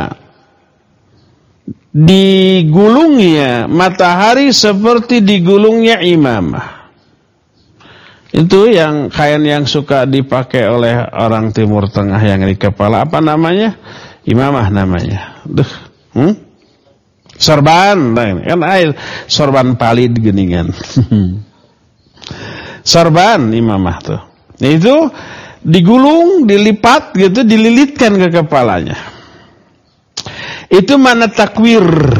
Digulungnya matahari seperti digulungnya imamah. Itu yang kain yang suka dipakai oleh orang Timur Tengah yang di kepala. Apa namanya? Imamah namanya. Sorban, kan air sorban palid geningan. Sorban imamah tuh. Itu digulung, dilipat gitu, dililitkan ke kepalanya. Itu makna takwir.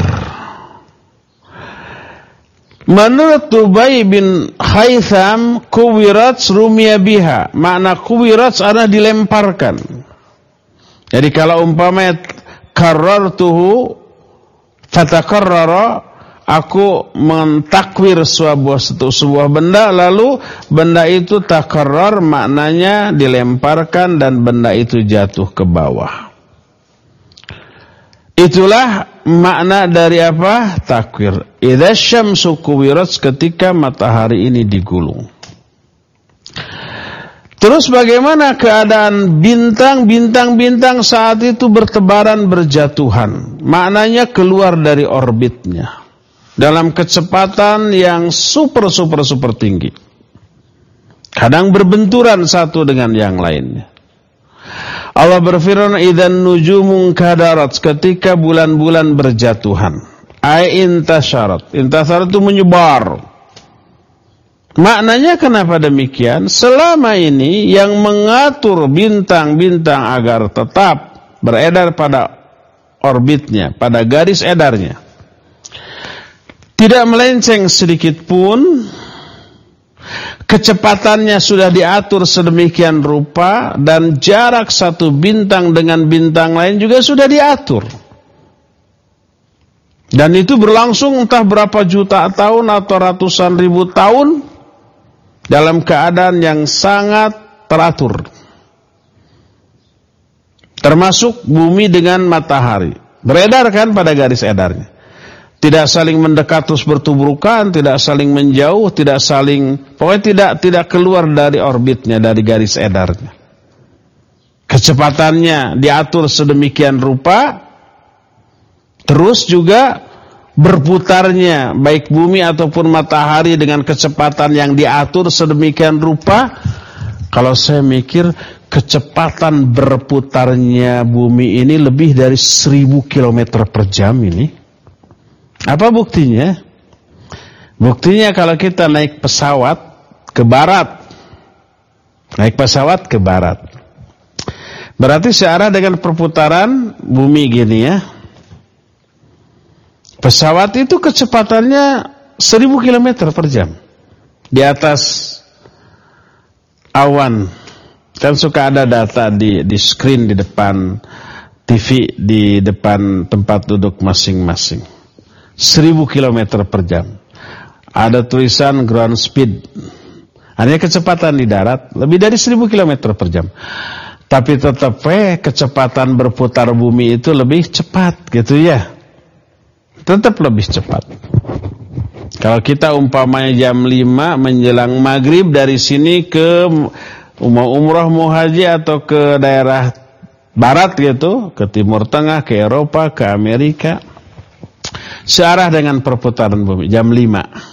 Menurut Ubay bin Haytham, kuwirat rumiya biha. Makna kuwirat adalah dilemparkan. Jadi kalau umpamanya karartuhu fatakarrara, aku mentakwir sebuah benda, lalu benda itu takarrar, maknanya dilemparkan dan benda itu jatuh ke bawah. Itulah makna dari apa? Takwir. Idza syamsu kuwirat, ketika matahari ini digulung. Terus bagaimana keadaan bintang saat itu bertebaran, berjatuhan. Maknanya keluar dari orbitnya. Dalam kecepatan yang super tinggi. Kadang berbenturan satu dengan yang lainnya. Allah berfirman, idzan nujumun kadarat, ketika bulan-bulan berjatuhan. Ai intasyarat. Intasyarat itu menyebar. Maknanya kenapa demikian? Selama ini yang mengatur bintang-bintang agar tetap beredar pada orbitnya, pada garis edarnya, tidak melenceng sedikit pun, kecepatannya sudah diatur sedemikian rupa, dan jarak satu bintang dengan bintang lain juga sudah diatur. Dan itu berlangsung entah berapa juta tahun atau ratusan ribu tahun, dalam keadaan yang sangat teratur. termasuk bumi dengan matahari. Beredar kan pada garis edarnya. Tidak saling mendekat terus bertubrukan, tidak saling menjauh, pokoknya tidak keluar dari orbitnya, dari garis edarnya. Kecepatannya diatur sedemikian rupa, terus juga berputarnya baik bumi ataupun matahari dengan kecepatan yang diatur sedemikian rupa. Kalau saya mikir kecepatan berputarnya bumi ini lebih dari 1000 km per jam ini. Apa buktinya? Buktinya kalau kita naik pesawat ke barat. Naik pesawat ke barat. Berarti searah dengan perputaran bumi gini ya. Pesawat itu kecepatannya 1000 km per jam. Di atas awan. Kan suka ada data di screen di depan TV, di depan tempat duduk masing-masing. 1000 km per jam. Ada tulisan ground speed. Artinya kecepatan di darat lebih dari 1000 km per jam. Tapi tetap kecepatan berputar bumi itu lebih cepat gitu ya. Tetap lebih cepat. Kalau kita umpamanya jam 5 menjelang maghrib dari sini ke mau umrah, mau haji atau ke daerah barat gitu, ke Timur Tengah, ke Eropa, ke Amerika, searah dengan perputaran bumi jam 5.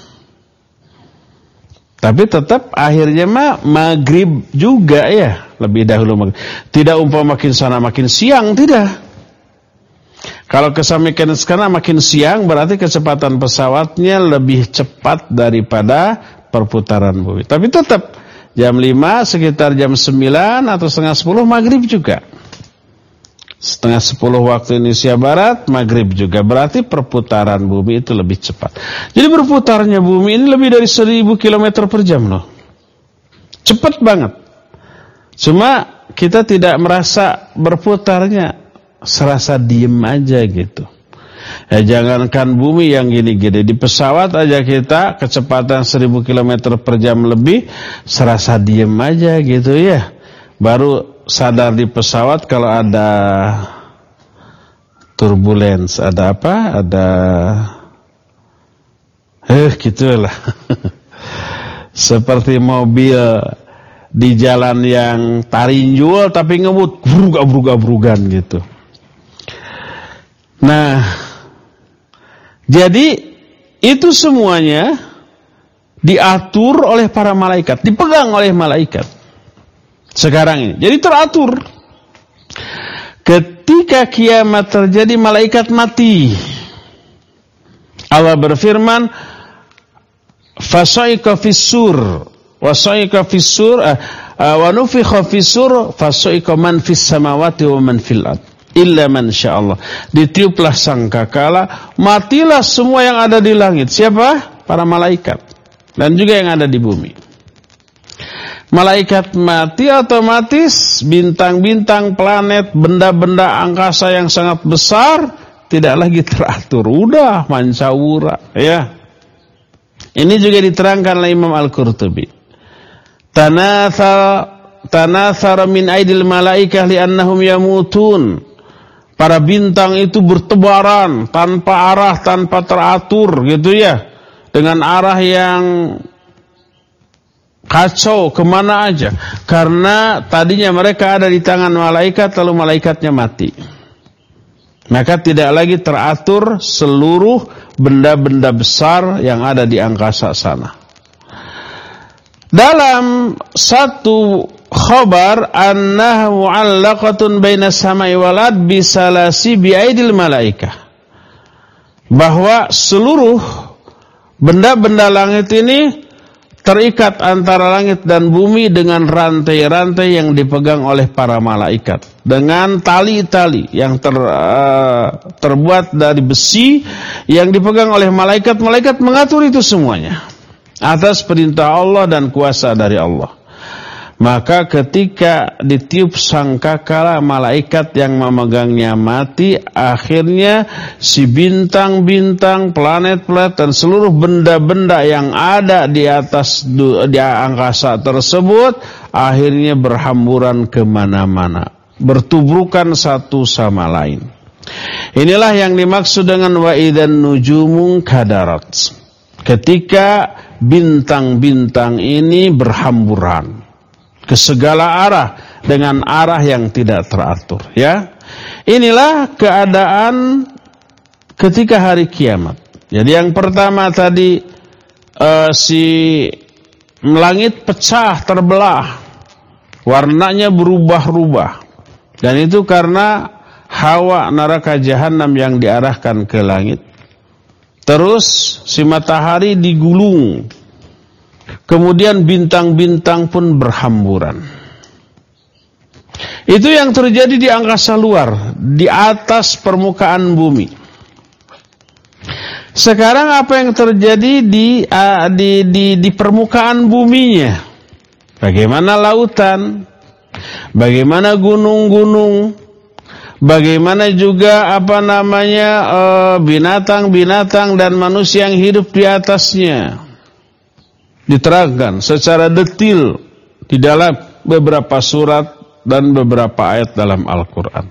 Tapi tetap akhirnya maghrib juga ya, lebih dahulu maghrib. Tidak umpama makin sana makin siang, tidak. Kalau kesamikan sekarang makin siang berarti kecepatan pesawatnya lebih cepat daripada perputaran bumi. Tapi tetap jam 5 sekitar jam 9 atau setengah 10 maghrib juga. Setengah 10 waktu Indonesia Barat, maghrib juga. Berarti perputaran bumi itu lebih cepat. Jadi berputarnya bumi ini lebih dari 1000 km per jam loh. Cepat banget. Cuma kita tidak merasa berputarnya, serasa diem aja gitu. Ya jangankan bumi yang gini-gini, di pesawat aja kita kecepatan 1000 km per jam lebih, serasa diem aja gitu ya. Baru sadar di pesawat kalau ada turbulence, ada apa? Ada gitulah. Seperti mobil di jalan yang tarinjul tapi ngebut abrug-abrugan gitu. Nah, jadi itu semuanya diatur oleh para malaikat, dipegang oleh malaikat. Sekarang ini, jadi teratur. Ketika kiamat terjadi, malaikat mati. Allah berfirman, "Fasaika fis-sur, wasaika fis-sur, wa nufikha fis-sur, fasaika man fis samawati wa man fil ard, illa man sya'allah." Ditiuplah sangkakala, matilah semua yang ada di langit. Siapa? Para malaikat. Dan juga yang ada di bumi. Malaikat mati, otomatis bintang-bintang, planet, benda-benda angkasa yang sangat besar tidak lagi teratur. Udah mancawura ya. Ini juga diterangkan oleh Imam Al-Qurtubi. Tanathara min aidil malaikah li'annahum yamutun. Para bintang itu bertebaran tanpa arah, tanpa teratur gitu ya. Dengan arah yang kacau kemana aja. Karena tadinya mereka ada di tangan malaikat, lalu malaikatnya mati. Maka tidak lagi teratur seluruh benda-benda besar yang ada di angkasa sana. Dalam satu khabar, annahu mu'allaqatun baina samai wal ard bisalasi biaidil malaikah. Bahwa seluruh benda-benda langit ini terikat antara langit dan bumi dengan rantai-rantai yang dipegang oleh para malaikat. Dengan tali-tali yang terbuat dari besi yang dipegang oleh malaikat. Malaikat mengatur itu semuanya atas perintah Allah dan kuasa dari Allah. Maka ketika ditiup sangkakala, malaikat yang memegangnya mati, akhirnya si bintang-bintang, planet-planet dan seluruh benda-benda yang ada di atas di angkasa tersebut akhirnya berhamburan kemana-mana. bertubrukan satu sama lain. Inilah yang dimaksud dengan wa idzan nujumun kadarat. Ketika bintang-bintang ini berhamburan ke segala arah dengan arah yang tidak teratur, ya. Inilah keadaan ketika hari kiamat. Jadi yang pertama tadi si langit pecah, terbelah, warnanya berubah-ubah, dan itu karena hawa neraka jahanam yang diarahkan ke langit. Terus si matahari digulung, kemudian bintang-bintang pun berhamburan. Itu yang terjadi di angkasa luar, di atas permukaan bumi. Sekarang apa yang terjadi di permukaan buminya? Bagaimana lautan? Bagaimana gunung-gunung? Bagaimana juga binatang-binatang dan manusia yang hidup di atasnya? Diterangkan secara detail di dalam beberapa surat dan beberapa ayat dalam Al-Quran.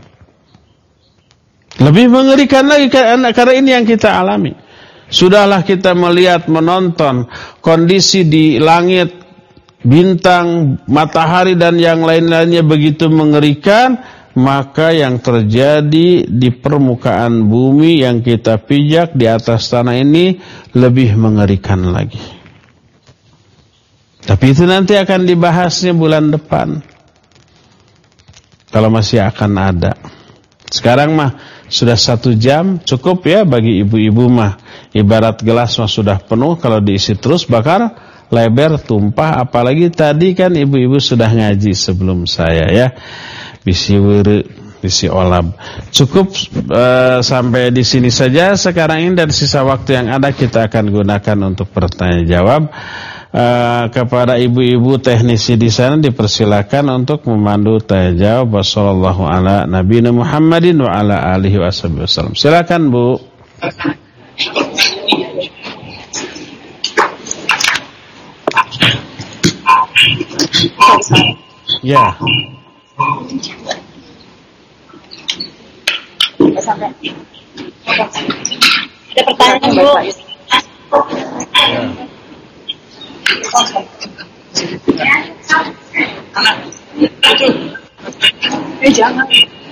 Lebih mengerikan lagi karena ini yang kita alami. Sudahlah kita melihat, menonton kondisi di langit, bintang, matahari dan yang lain-lainnya begitu mengerikan. Maka yang terjadi di permukaan bumi yang kita pijak di atas tanah ini lebih mengerikan lagi. Tapi itu nanti akan dibahasnya bulan depan, kalau masih akan ada. Sekarang mah sudah 1 jam cukup ya bagi ibu-ibu mah. Ibarat gelas mah sudah penuh, kalau diisi terus bakal lebar, tumpah. Apalagi tadi kan ibu-ibu sudah ngaji sebelum saya ya. Bisi wiri, bisi olab. Cukup sampai di sini saja sekarang ini, dan sisa waktu yang ada kita akan gunakan untuk bertanya jawab. Kepada ibu-ibu teknisi di sana dipersilakan untuk memandu tanya jawab. Wassallallahu ala nabiyina Muhammadin wa ala alihi wasallam. Silakan Bu. Ya. Ada pertanyaan Bu. Jangan.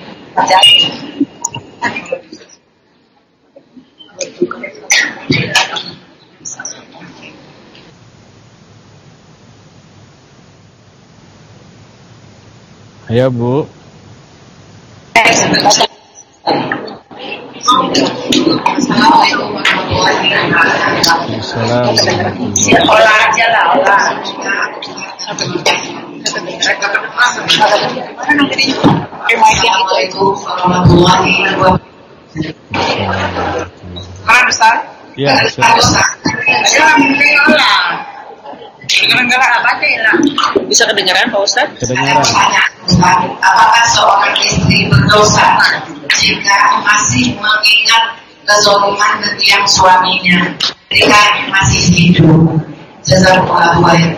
Ya Bu. Assalamualaikum warahmatullahi wabarakatuh. Assalamualaikum. Olah aja lah, olah. Assalamualaikum warahmatullahi wabarakatuh. Mana besar? Ya, besar. Alhamdulillah. Kedengaran apa ya? Bisa kedengaran Pak Ustaz? Kedengaran. Apakah seorang istri berdosa jika masih mengingat kezaliman ketiak suaminya ketika masih hidup? Jazakallahu khairan.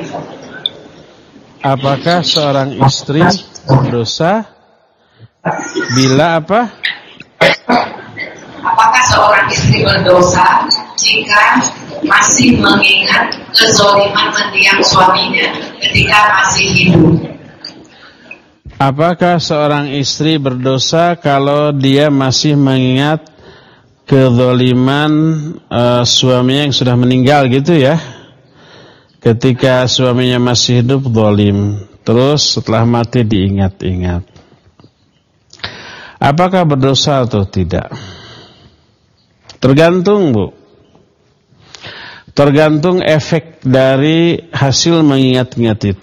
Apakah seorang istri berdosa bila apa? Apakah seorang istri berdosa jika masih mengingat kezaliman ketiak suaminya ketika masih hidup? Apakah seorang istri berdosa kalau dia masih mengingat kezaliman suaminya yang sudah meninggal gitu ya? Ketika suaminya masih hidup zalim, terus setelah mati diingat-ingat. Apakah berdosa atau tidak? Tergantung Bu. Tergantung efek dari hasil mengingat-ingat itu.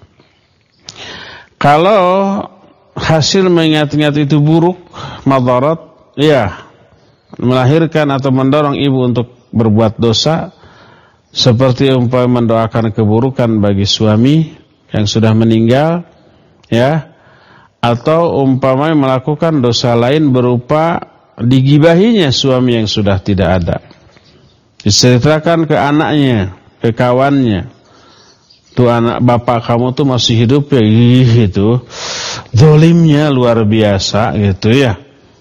Kalau hasil mengingat-ingat itu buruk, madarat, ya, melahirkan atau mendorong ibu untuk berbuat dosa, seperti umpama mendoakan keburukan bagi suami yang sudah meninggal, ya, atau umpama melakukan dosa lain berupa digibahinya suami yang sudah tidak ada, diceritakan ke anaknya, ke kawannya, tuh anak bapak kamu tuh masih hidup ya, itu Zolimnya luar biasa gitu ya.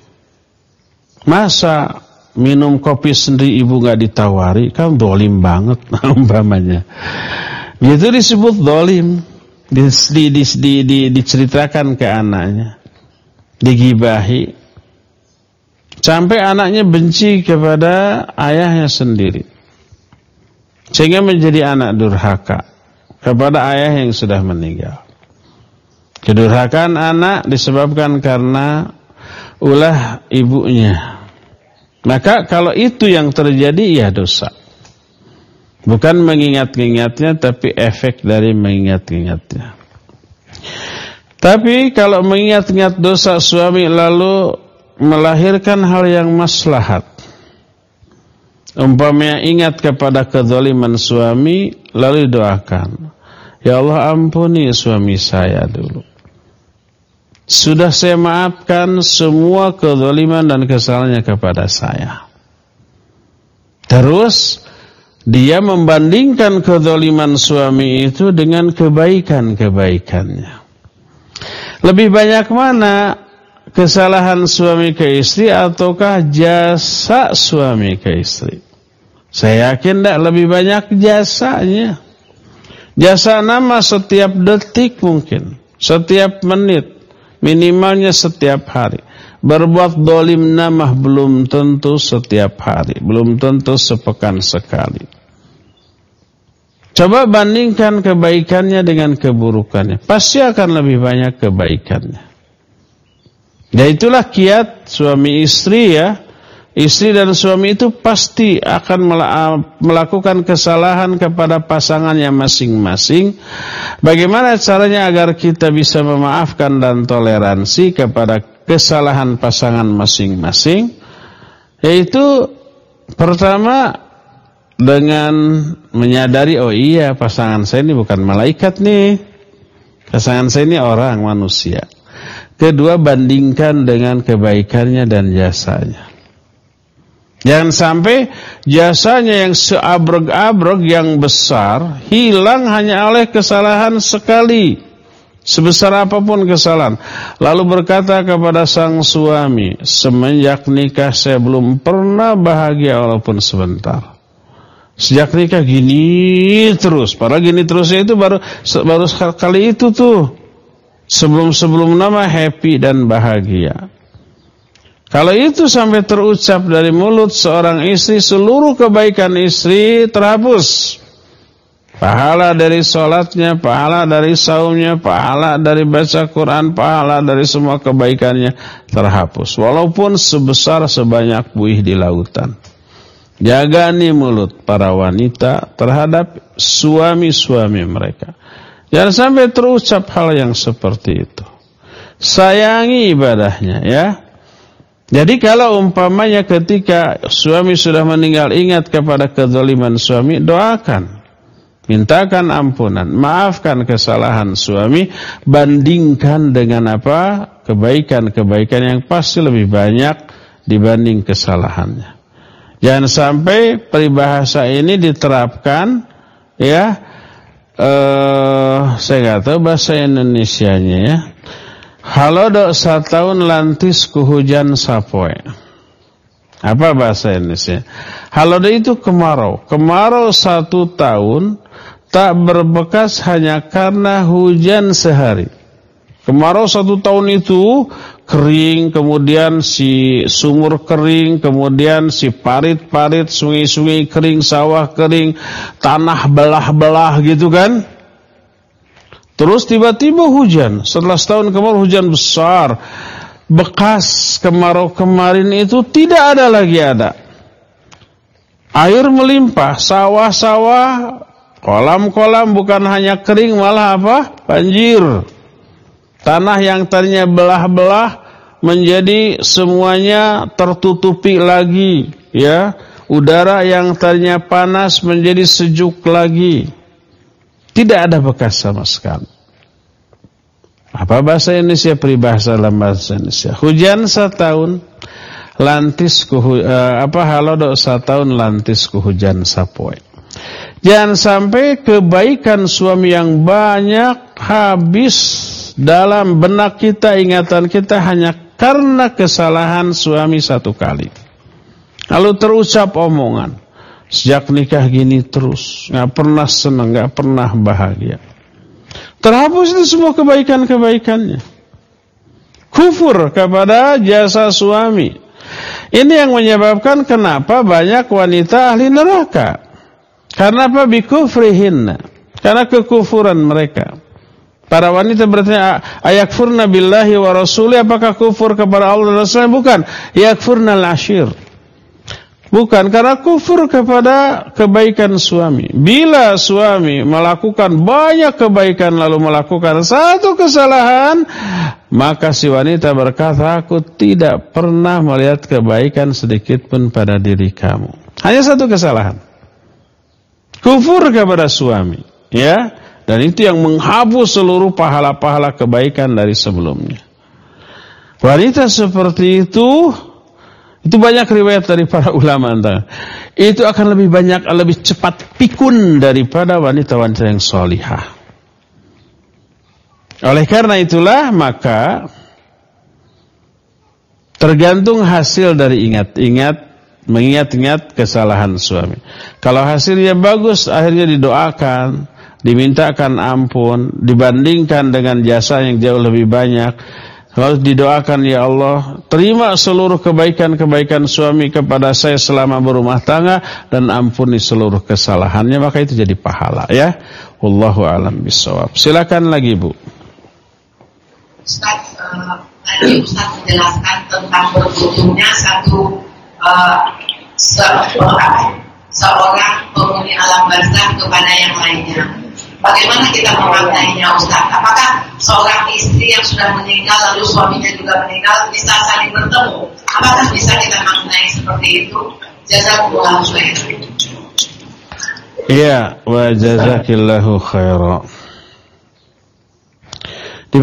Masa minum kopi sendiri ibu gak ditawari, kan zolim banget umpamanya. Itu disebut zolim. Diceritakan ke anaknya, digibahi, sampai anaknya benci kepada ayahnya sendiri, sehingga menjadi anak durhaka kepada ayah yang sudah meninggal. Kedurhakaan anak disebabkan karena ulah ibunya. Maka kalau itu yang terjadi, ya dosa. Bukan mengingat-ingatnya, tapi efek dari mengingat-ingatnya. Tapi kalau mengingat-ingat dosa suami lalu melahirkan hal yang maslahat, umpamanya ingat kepada kezaliman suami, lalu doakan, ya Allah ampuni suami saya dulu. Sudah saya maafkan semua kezaliman dan kesalahannya kepada saya. Terus dia membandingkan kezaliman suami itu dengan kebaikan-kebaikannya. Lebih banyak mana kesalahan suami ke istri ataukah jasa suami ke istri? Saya yakin tidak lebih banyak jasanya. Jasa nama setiap detik mungkin, setiap menit, minimalnya setiap hari. Berbuat dolim namah belum tentu setiap hari, belum tentu sepekan sekali. Coba bandingkan kebaikannya dengan keburukannya, pasti akan lebih banyak kebaikannya. Ya itulah kiat suami istri ya. Istri dan suami itu pasti akan melakukan kesalahan kepada pasangannya masing-masing. Bagaimana caranya agar kita bisa memaafkan dan toleransi kepada kesalahan pasangan masing-masing? Yaitu pertama dengan menyadari, oh iya pasangan saya ini bukan malaikat nih. Pasangan saya ini orang manusia. Kedua, bandingkan dengan kebaikannya dan jasanya. Jangan sampai jasanya yang seabrek-abrek yang besar hilang hanya oleh kesalahan sekali, sebesar apapun kesalahan. Lalu berkata kepada sang suami, semenjak nikah saya belum pernah bahagia walaupun sebentar. Sejak nikah gini terus, padahal gini terusnya itu baru kali itu tuh. Sebelum nama happy dan bahagia. Kalau itu sampai terucap dari mulut seorang istri, seluruh kebaikan istri terhapus. Pahala dari sholatnya, pahala dari saumnya, pahala dari baca Quran, pahala dari semua kebaikannya terhapus. Walaupun sebesar sebanyak buih di lautan. Jaga nih mulut para wanita terhadap suami-suami mereka. Jangan sampai terucap hal yang seperti itu. Sayangi ibadahnya ya. Jadi kalau umpamanya ketika suami sudah meninggal, ingat kepada kezaliman suami, doakan, mintakan ampunan, maafkan kesalahan suami, bandingkan dengan apa? Kebaikan-kebaikan yang pasti lebih banyak dibanding kesalahannya. Jangan sampai peribahasa ini diterapkan ya. Saya nggak tahu bahasa Indonesianya ya. Halodo satahun lantis ku hujan sapoe. Apa bahasa Indonesia? Halodo itu kemarau. Kemarau 1 tahun tak berbekas hanya karena hujan sehari. Kemarau 1 tahun itu kering, kemudian si sumur kering, kemudian si parit-parit, sungai-sungai kering, sawah kering, tanah belah-belah gitu kan. Terus tiba-tiba hujan. Setelah setahun kemarau hujan besar. Bekas kemarau kemarin itu tidak ada lagi ada. Air melimpah, sawah-sawah, kolam-kolam bukan hanya kering malah apa? Banjir. Tanah yang tadinya belah-belah menjadi semuanya tertutupi lagi, ya. Udara yang tadinya panas menjadi sejuk lagi. Tidak ada bekas sama sekali. Apa bahasa Indonesia? Peribahasa dalam bahasa Indonesia. Hujan 1 tahun, lantis halodo 1 tahun, lantis ku hujan sapoe. Jangan sampai kebaikan suami yang banyak habis dalam benak kita, ingatan kita hanya karena kesalahan suami satu kali. Lalu terucap omongan, sejak nikah gini terus, gak pernah senang, gak pernah bahagia. Terhapus itu semua kebaikan-kebaikannya. Kufur kepada jasa suami. Ini yang menyebabkan kenapa banyak wanita ahli neraka. Karena apa? Bikufrihinna. Karena kekufuran mereka. Para wanita bertanya, ayakfurna billahi wa rasuli, apakah kufur kepada Allah dan Rasulnya? Bukan. Yakfurna al-ashir. Bukan, karena kufur kepada kebaikan suami. Bila suami melakukan banyak kebaikan lalu melakukan satu kesalahan, maka si wanita berkata, aku tidak pernah melihat kebaikan sedikit pun pada diri kamu. Hanya satu kesalahan. Kufur kepada suami. Ya. Dan itu yang menghapus seluruh pahala-pahala kebaikan dari sebelumnya. Wanita seperti itu banyak riwayat dari para ulama. Itu akan lebih banyak, lebih cepat pikun daripada wanita-wanita yang solihah. Oleh karena itulah, maka tergantung hasil dari mengingat-ingat kesalahan suami. Kalau hasilnya bagus, akhirnya didoakan, dimintakan ampun, dibandingkan dengan jasa yang jauh lebih banyak. Lalu didoakan, ya Allah, terima seluruh kebaikan-kebaikan suami kepada saya selama berumah tangga dan ampuni seluruh kesalahannya, maka itu jadi pahala, ya. Wallahu a'lam bishawab. Silakan lagi, Bu. Ustaz, tadi Ustaz menjelaskan tentang berbutuhnya seorang penghuni alam barzakh kepada yang lainnya. Bagaimana kita memaknainya, Ustaz? Apakah seorang istri yang sudah meninggal lalu suaminya juga meninggal bisa saling bertemu? Apakah bisa kita maknai seperti itu? Jazakumullah khairan. Iya, wa jazakillahu khairan. Di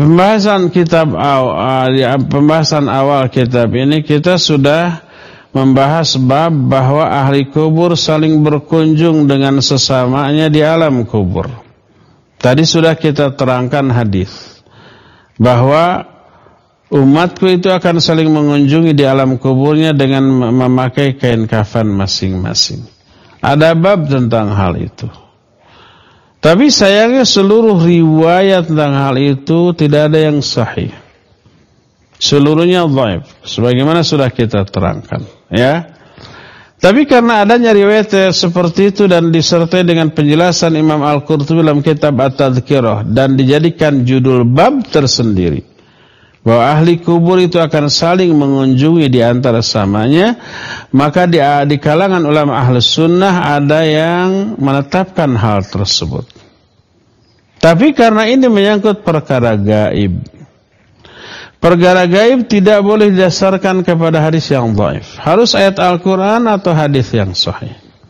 pembahasan awal kitab ini kita sudah membahas bab bahwa ahli kubur saling berkunjung dengan sesamanya di alam kubur. Tadi sudah kita terangkan hadis bahwa umatku itu akan saling mengunjungi di alam kuburnya dengan memakai kain kafan masing-masing. Ada bab tentang hal itu. Tapi sayangnya seluruh riwayat tentang hal itu tidak ada yang sahih. Seluruhnya dhaif, sebagaimana sudah kita terangkan, ya. Tapi karena adanya riwayat seperti itu dan disertai dengan penjelasan Imam Al-Qurtubi dalam kitab At-Tadhkirah dan dijadikan judul bab tersendiri bahwa ahli kubur itu akan saling mengunjungi di antara samanya, maka di kalangan ulama ahli sunnah ada yang menetapkan hal tersebut. Tapi karena ini menyangkut perkara gaib, perkara gaib tidak boleh didasarkan kepada hadis yang dhaif. Harus ayat Al-Quran atau hadis yang sahih.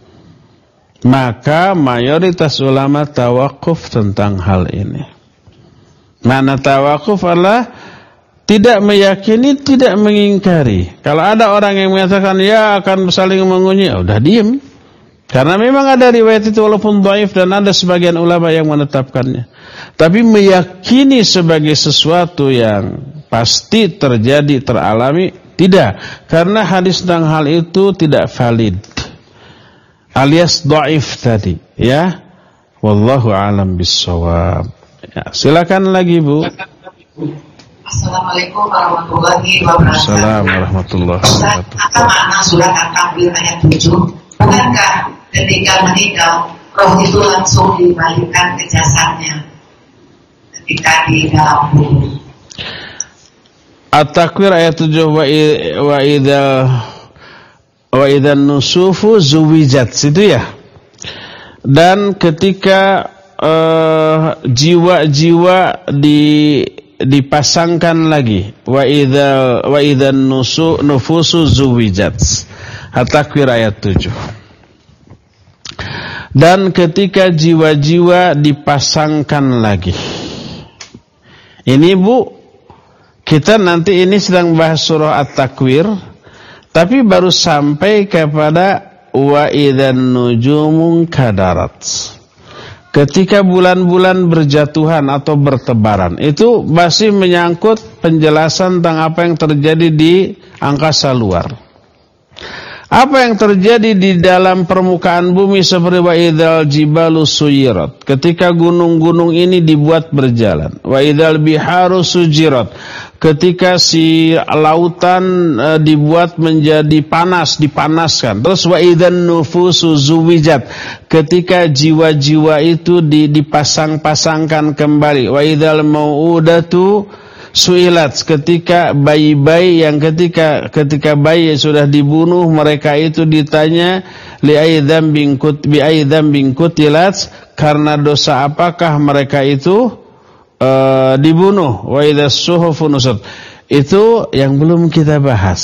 Maka mayoritas ulama tawakuf tentang hal ini. Mana tawakuf adalah tidak meyakini, tidak mengingkari. Kalau ada orang yang mengatakan ya akan saling mengunjungi, udah diem. Karena memang ada riwayat itu walaupun dhaif dan ada sebagian ulama yang menetapkannya. Tapi meyakini sebagai sesuatu yang pasti terjadi, teralami, tidak. Karena hadis tentang hal itu tidak valid. Alias dhaif tadi, ya. Wallahu a'lam bishawab. Ya, silakan lagi, Bu. Assalamualaikum warahmatullahi wabarakatuh. Assalamualaikum warahmatullahi wabarakatuh. Apa makna surat At-Takwir ayat 7? Bukankah ketika meninggal roh itu langsung dikembalikan ke jasadnya ketika di dalam kubur? At-Takwir ayat 7 wa idzan nusufu zuwijat, situ ya. Dan ketika jiwa-jiwa dipasangkan lagi, wa idzan nufusu zuwijat. At-Takwir ayat 7. Dan ketika jiwa-jiwa dipasangkan lagi. Ini, Bu, kita nanti ini sedang bahas surah At-Takwir, tapi baru sampai kepada wa idzan nujumun kadarat. ketika bulan-bulan berjatuhan atau bertebaran. Itu masih menyangkut penjelasan tentang apa yang terjadi di angkasa luar. Apa yang terjadi di dalam permukaan bumi seperti wa idzal jibalu suyirat, ketika gunung-gunung ini dibuat berjalan, wa idzal biharu sujirat, ketika si lautan dibuat menjadi panas, dipanaskan. Terus wa idzan nufusu zuwijat, ketika jiwa-jiwa itu dipasang-pasangkan kembali. Wa idzal mau'udatu suilat, ketika bayi-bayi yang ketika bayi sudah dibunuh, mereka itu ditanya bi ayyi dzambin qutilat, karena dosa apakah mereka itu dibunuh. Wa idzas suhufun nusrat, itu yang belum kita bahas.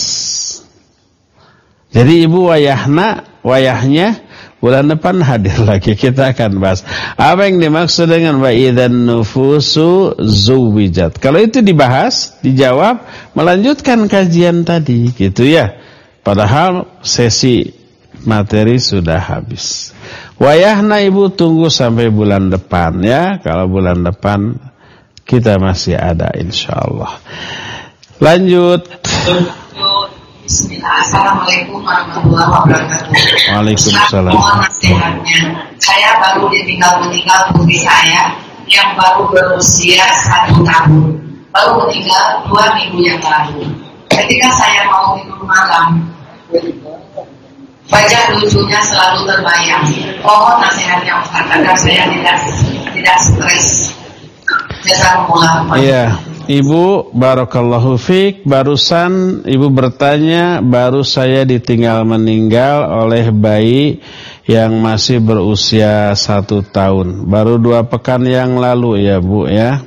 Jadi ibu wayahnya bulan depan hadir lagi, kita akan bahas apa yang dimaksud dengan wa idzan nufusu zuwijat. Kalau itu dibahas, dijawab, melanjutkan kajian tadi, gitu ya. Padahal sesi materi sudah habis. Wayahna ibu tunggu sampai bulan depan ya. Kalau bulan depan kita masih ada insyaallah. Lanjut. Bismillah. Assalamualaikum warahmatullahi wabarakatuh. Waalaikumsalam. Mohon nasihatnya. Saya baru meninggal putri saya yang baru berusia 1 tahun. Baru meninggal 2 minggu yang lalu. Ketika saya mau tidur malam, wajah lucunya selalu terbayang. Mohon nasihatnya Ustaz agar saya tidak stres. Jazakumullah. Iya. Ibu, barakallahu fiik, barusan ibu bertanya, baru saya ditinggal meninggal oleh bayi yang masih berusia 1 tahun. Baru 2 pekan yang lalu ya Bu ya.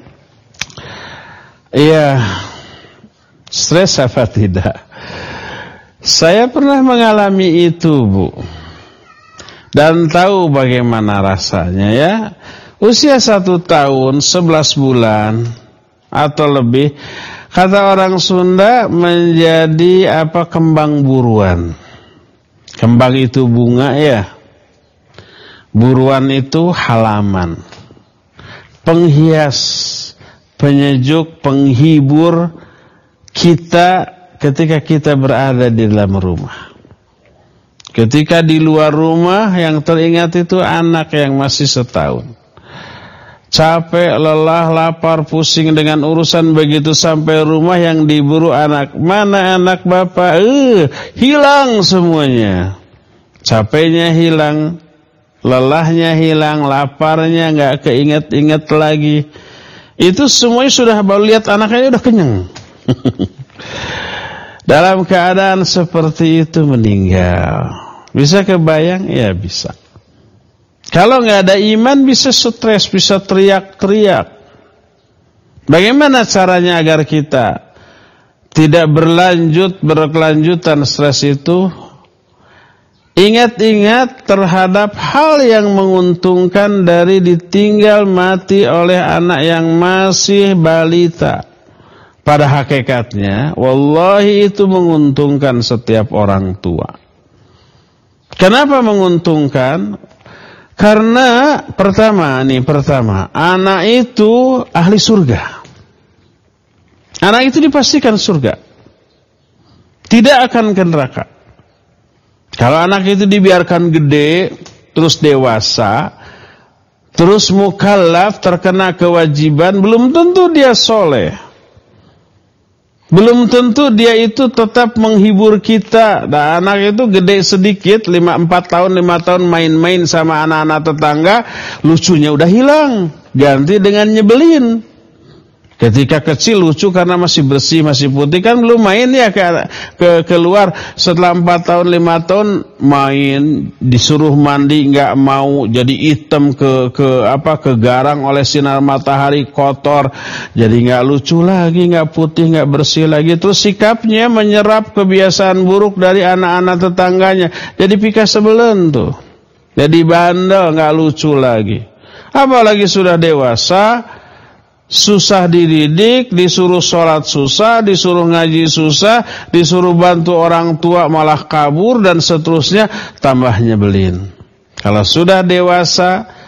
Iya, stres apa tidak? Saya pernah mengalami itu Bu, dan tahu bagaimana rasanya ya. Usia 1 tahun 11 bulan atau lebih, kata orang Sunda, menjadi kembang buruan. Kembang itu bunga ya, buruan itu halaman, penghias, penyejuk, penghibur kita ketika kita berada di dalam rumah. Ketika di luar rumah, yang teringat itu anak yang masih setahun. Capek, lelah, lapar, pusing dengan urusan, begitu sampai rumah yang diburu anak. Mana anak bapak? Hilang semuanya. Capeknya hilang, lelahnya hilang, laparnya nggak keinget-inget lagi. Itu semuanya sudah baru lihat anaknya udah kenyang. Dalam keadaan seperti itu meninggal. Bisa kebayang? Ya bisa. Kalau nggak ada iman bisa stres, bisa teriak-teriak. Bagaimana caranya agar kita tidak berkelanjutan stres itu? Ingat-ingat terhadap hal yang menguntungkan dari ditinggal mati oleh anak yang masih balita. Pada hakikatnya, wallahi itu menguntungkan setiap orang tua. Kenapa menguntungkan? Karena pertama, anak itu ahli surga. Anak itu dipastikan surga. Tidak akan ke neraka. Kalau anak itu dibiarkan gede, terus dewasa, terus mukallaf, terkena kewajiban, belum tentu dia soleh. Belum tentu dia itu tetap menghibur kita. Nah, anak itu gede sedikit, 4 tahun, 5 tahun main-main sama anak-anak tetangga, lucunya udah hilang, ganti dengan nyebelin. Ketika kecil lucu karena masih bersih, masih putih, kan belum main ya keluar. Setelah 4 tahun, 5 tahun main, disuruh mandi nggak mau, jadi hitam kegarang oleh sinar matahari, kotor, jadi nggak lucu lagi, nggak putih, nggak bersih lagi. Terus sikapnya menyerap kebiasaan buruk dari anak-anak tetangganya, jadi pikas sebelen tuh, jadi bandel, nggak lucu lagi. Apalagi sudah dewasa, susah dididik, disuruh sholat susah, disuruh ngaji susah, disuruh bantu orang tua malah kabur, dan seterusnya, tambah nyebelin. Kalau sudah dewasa,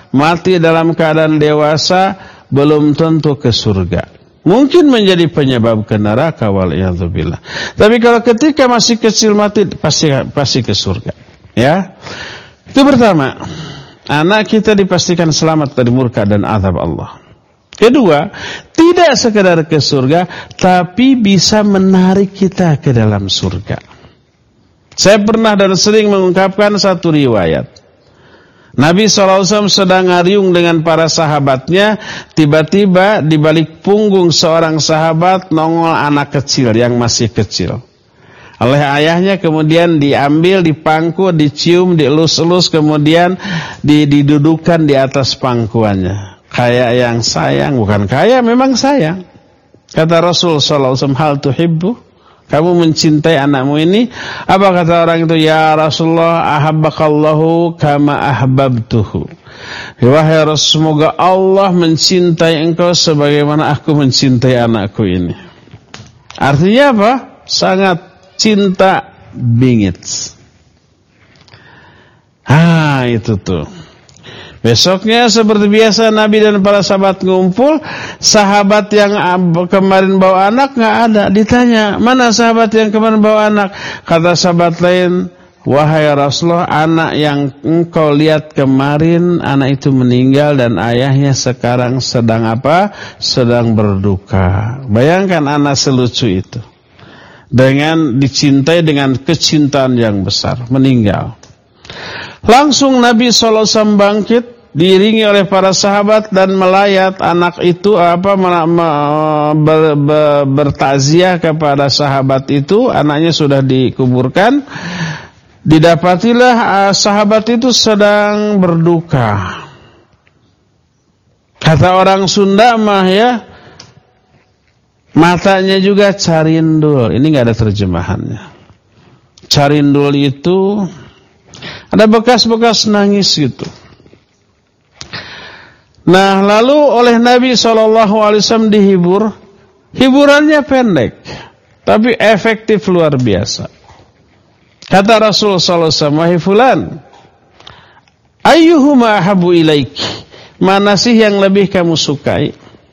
mati dalam keadaan dewasa belum tentu ke surga. Mungkin menjadi penyebab ke neraka, waliyadzubillah. Tapi kalau ketika masih kecil mati, pasti ke surga. Ya, itu pertama. Anak kita dipastikan selamat dari murka dan azab Allah. Kedua, tidak sekedar ke surga, tapi bisa menarik kita ke dalam surga. Saya pernah dan sering mengungkapkan satu riwayat. Nabi SAW sedang ngariung dengan para sahabatnya, tiba-tiba di balik punggung seorang sahabat nongol anak kecil yang masih kecil. Oleh ayahnya kemudian diambil, dipangku, dicium, dielus-elus, kemudian didudukan di atas pangkuannya. Kayak yang sayang, bukan kayak, memang sayang. Kata Rasul SAW, hal tuhibbu? Kamu mencintai anakmu ini? Apa kata orang itu? Ya Rasulullah, ahabbakallahu kama ahbabtuhu. Wahai Rasul, semoga Allah mencintai engkau sebagaimana aku mencintai anakku ini. Artinya apa? Sangat cinta bingit. Itu tuh. Besoknya seperti biasa Nabi dan para sahabat ngumpul. Sahabat yang kemarin bawa anak nggak ada. Ditanya, mana sahabat yang kemarin bawa anak? Kata sahabat lain, wahai Rasulullah, anak yang engkau lihat kemarin, anak itu meninggal dan ayahnya sekarang sedang apa? Sedang berduka. Bayangkan anak selucu itu, dengan dicintai dengan kecintaan yang besar, meninggal. Langsung Nabi SAW bangkit, diiringi oleh para sahabat dan melayat anak itu bertakziah kepada sahabat itu. Anaknya sudah dikuburkan. Didapatilah sahabat itu sedang berduka. Kata orang Sunda mah ya, matanya juga carindul. Ini nggak ada terjemahannya. Carindul itu ada bekas-bekas nangis gitu. Nah, lalu oleh Nabi SAW dihibur. Hiburannya pendek, tapi efektif luar biasa. Kata Rasul SAW, wahai fulan, ayyuhuma ahabu ilaik? Mana sih yang lebih kamu sukai?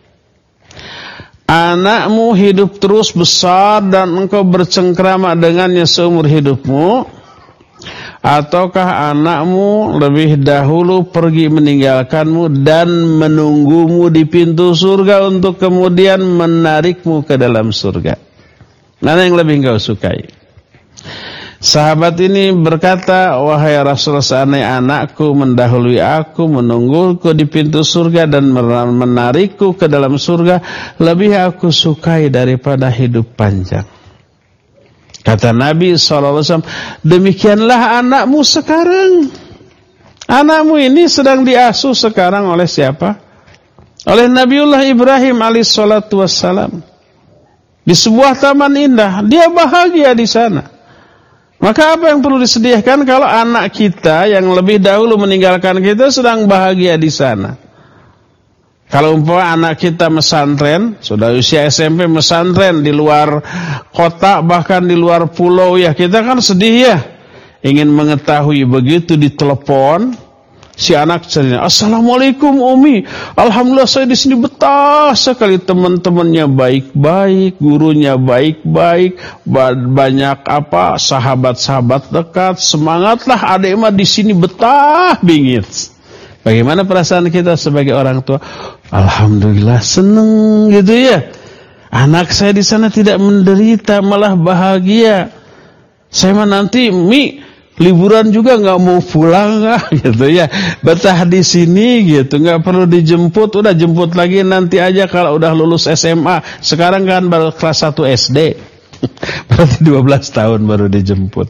Anakmu hidup terus besar dan engkau bercengkrama dengannya seumur hidupmu, ataukah anakmu lebih dahulu pergi meninggalkanmu dan menunggumu di pintu surga untuk kemudian menarikmu ke dalam surga? Mana yang lebih engkau sukai? Sahabat ini berkata, wahai Rasulullah, seandainya anakku mendahului aku, menungguku di pintu surga dan menarikku ke dalam surga, lebih aku sukai daripada hidup panjang. Kata Nabi SAW, demikianlah anakmu sekarang. Anakmu ini sedang diasuh sekarang oleh siapa? Oleh Nabiullah Ibrahim alaihissalatu wassalam. Di sebuah taman indah, dia bahagia di sana. Maka apa yang perlu disediakan kalau anak kita yang lebih dahulu meninggalkan kita sedang bahagia di sana? Kalau umpama anak kita mesantren, sudah usia SMP mesantren di luar kota, bahkan di luar pulau, ya kita kan sedih ya. Ingin mengetahui, begitu ditelepon, si anak cerita, Assalamualaikum Umi, alhamdulillah saya di sini betah sekali, teman-temannya baik-baik, gurunya baik-baik, banyak sahabat-sahabat dekat, semangatlah adik mah di sini betah bingit. Bagaimana perasaan kita sebagai orang tua? Alhamdulillah, seneng gitu ya. Anak saya di sana tidak menderita, malah bahagia. Saya mah nanti liburan juga nggak mau pulang gitu ya. Betah di sini gitu, nggak perlu dijemput, udah jemput lagi nanti aja kalau udah lulus SMA. Sekarang kan baru kelas 1 SD. Berarti 12 tahun baru dijemput.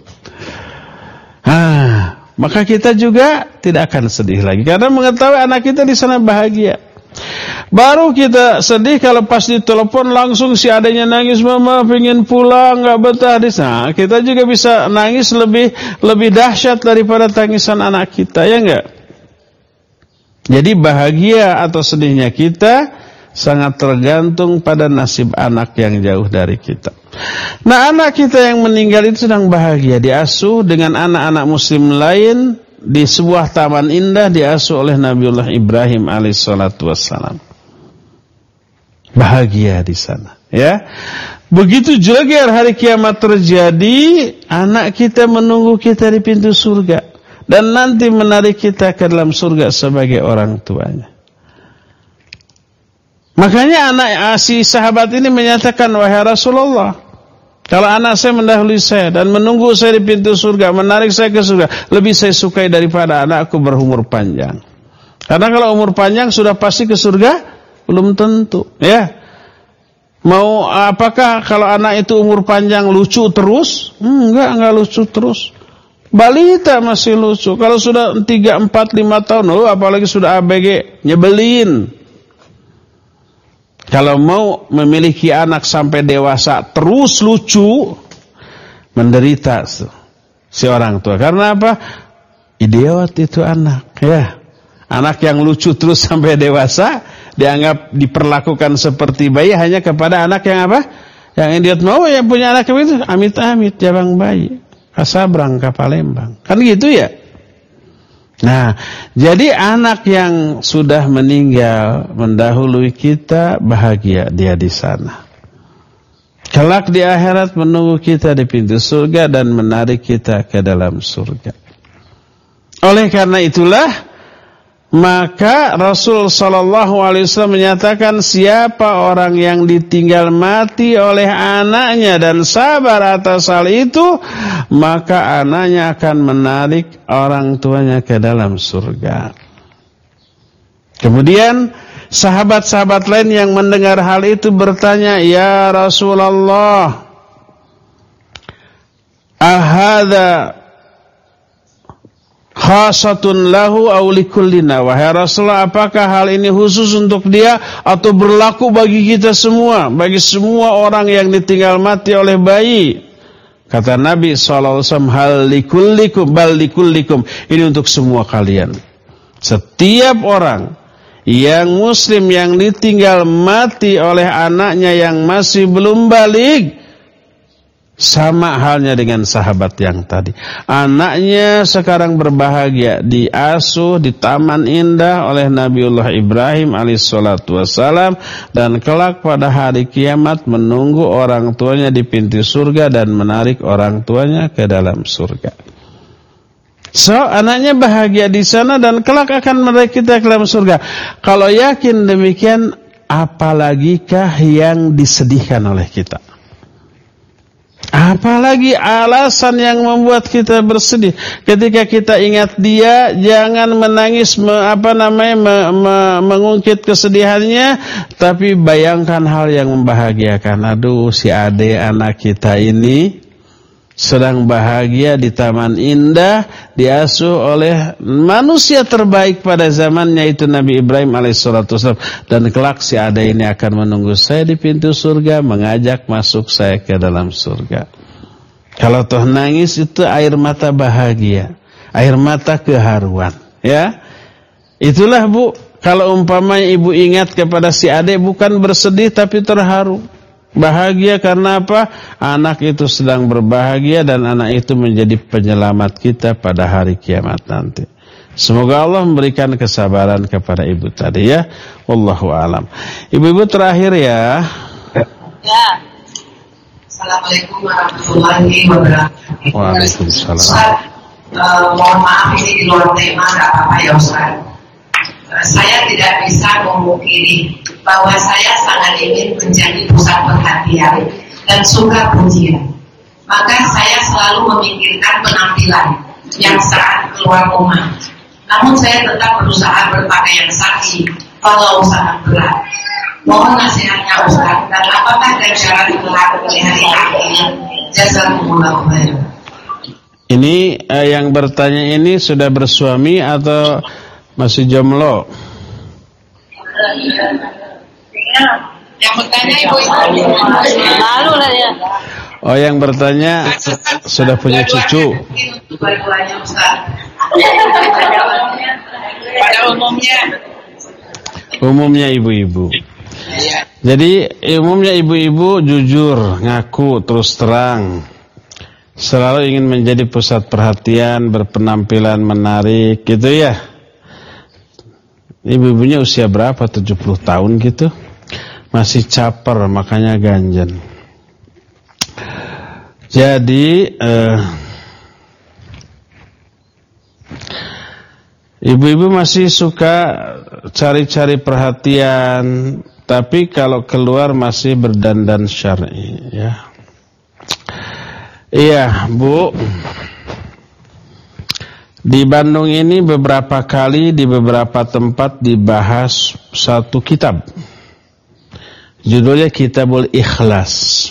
Maka kita juga tidak akan sedih lagi karena mengetahui anak kita di sana bahagia. Baru kita sedih kalau pas ditelepon langsung si adanya nangis, mama pengen pulang, nggak betah di sana. Kita juga bisa nangis lebih dahsyat daripada tangisan anak kita, ya enggak? Jadi bahagia atau sedihnya kita sangat tergantung pada nasib anak yang jauh dari kita. Nah, anak kita yang meninggal itu sedang bahagia, diasuh dengan anak-anak muslim lain di sebuah taman indah diasuh oleh Nabiullah Ibrahim alaihissalatu wassalam. Bahagia di sana, ya. Begitu juga hari kiamat terjadi, anak kita menunggu kita di pintu surga dan nanti menarik kita ke dalam surga sebagai orang tuanya. Makanya anak si sahabat ini menyatakan, wahai Rasulullah, kalau anak saya mendahului saya dan menunggu saya di pintu surga, menarik saya ke surga, lebih saya sukai daripada anakku berumur panjang. Karena kalau umur panjang sudah pasti ke surga? Belum tentu, ya. Mau apakah kalau anak itu umur panjang lucu terus? Enggak lucu terus. Balita masih lucu. Kalau sudah 3, 4, 5 tahun, apalagi sudah ABG, nyebelin. Kalau mau memiliki anak sampai dewasa terus lucu, menderita si orang tua. Karena apa? Idiot itu anak, ya. Anak yang lucu terus sampai dewasa dianggap diperlakukan seperti bayi hanya kepada anak yang apa? Yang idiot. Mau yang punya anak itu amit-amit jabang bayi, kasabrang kapalembang. Kan gitu ya? Nah, jadi anak yang sudah meninggal mendahului kita, bahagia dia di sana. Kelak di akhirat menunggu kita di pintu surga dan menarik kita ke dalam surga. Oleh karena itulah, maka Rasul SAW menyatakan, siapa orang yang ditinggal mati oleh anaknya dan sabar atas hal itu, maka anaknya akan menarik orang tuanya ke dalam surga. Kemudian sahabat-sahabat lain yang mendengar hal itu bertanya, ya Rasulullah, ahadha khasatun lahu aw likullina? Wahai Rasulullah, apakah hal ini khusus untuk dia atau berlaku bagi kita semua, bagi semua orang yang ditinggal mati oleh bayi? Kata Nabi SAW, hal likullikum bal likullikum, ini untuk semua kalian. Setiap orang yang muslim yang ditinggal mati oleh anaknya yang masih belum baligh, sama halnya dengan sahabat yang tadi. Anaknya sekarang berbahagia, diasuh di taman indah oleh Nabiullah Ibrahim alaihissalatu wassalam, dan kelak pada hari kiamat menunggu orang tuanya di pintu surga dan menarik orang tuanya ke dalam surga. So, anaknya bahagia di sana dan kelak akan menarik kita ke dalam surga. Kalau yakin demikian, apalagikah yang disedihkan oleh kita? Apalagi alasan yang membuat kita bersedih. Ketika kita ingat dia, jangan menangis, mengungkit kesedihannya, tapi bayangkan hal yang membahagiakan. Aduh, si ade anak kita ini sedang bahagia di taman indah, diasuh oleh manusia terbaik pada zamannya, itu Nabi Ibrahim alaihissalam. Dan kelak si ada ini akan menunggu saya di pintu surga, mengajak masuk saya ke dalam surga. Kalau toh nangis itu air mata bahagia, air mata keharuan, ya. Itulah Bu, kalau umpamanya ibu ingat kepada si ade, bukan bersedih tapi terharu. Bahagia karena apa? Anak itu sedang berbahagia dan anak itu menjadi penyelamat kita pada hari kiamat nanti. Semoga Allah memberikan kesabaran kepada ibu tadi, ya. Wallahu a'lam. Ibu-ibu terakhir ya. Ya. Assalamualaikum warahmatullahi wabarakatuh. Waalaikumsalam. Ustaz, mohon maaf ini di luar tema, nggak apa-apa ya Ustaz. Saya tidak bisa memungkiri bahwa saya sangat ingin menjadi pusat perhatian dan suka pujian. Maka saya selalu memikirkan penampilan yang saat keluar rumah. Namun saya tetap berusaha berpakaian syar'i walau sangat berat. Mohon nasihatnya Ustaz, dan apakah ganjaran kelak di hari akhir? Jazakumullah khairan. Ini yang bertanya ini sudah bersuami atau masih jomblo? Yang bertanya ibu Lalu lah ya. Oh, yang bertanya sudah punya cucu. Dua-duanya Ustaz. Pada Umumnya ibu-ibu. Jadi umumnya ibu-ibu jujur, ngaku terus terang. selalu ingin menjadi pusat perhatian, berpenampilan menarik gitu ya. Ibu-ibunya usia berapa? 70 tahun gitu. Masih caper, makanya ganjen. Jadi ibu-ibu masih suka cari-cari perhatian, tapi kalau keluar masih berdandan syar'i ya. Iya, Bu. Di Bandung ini beberapa kali di beberapa tempat dibahas satu kitab. Judulnya Kitabul Ikhlas.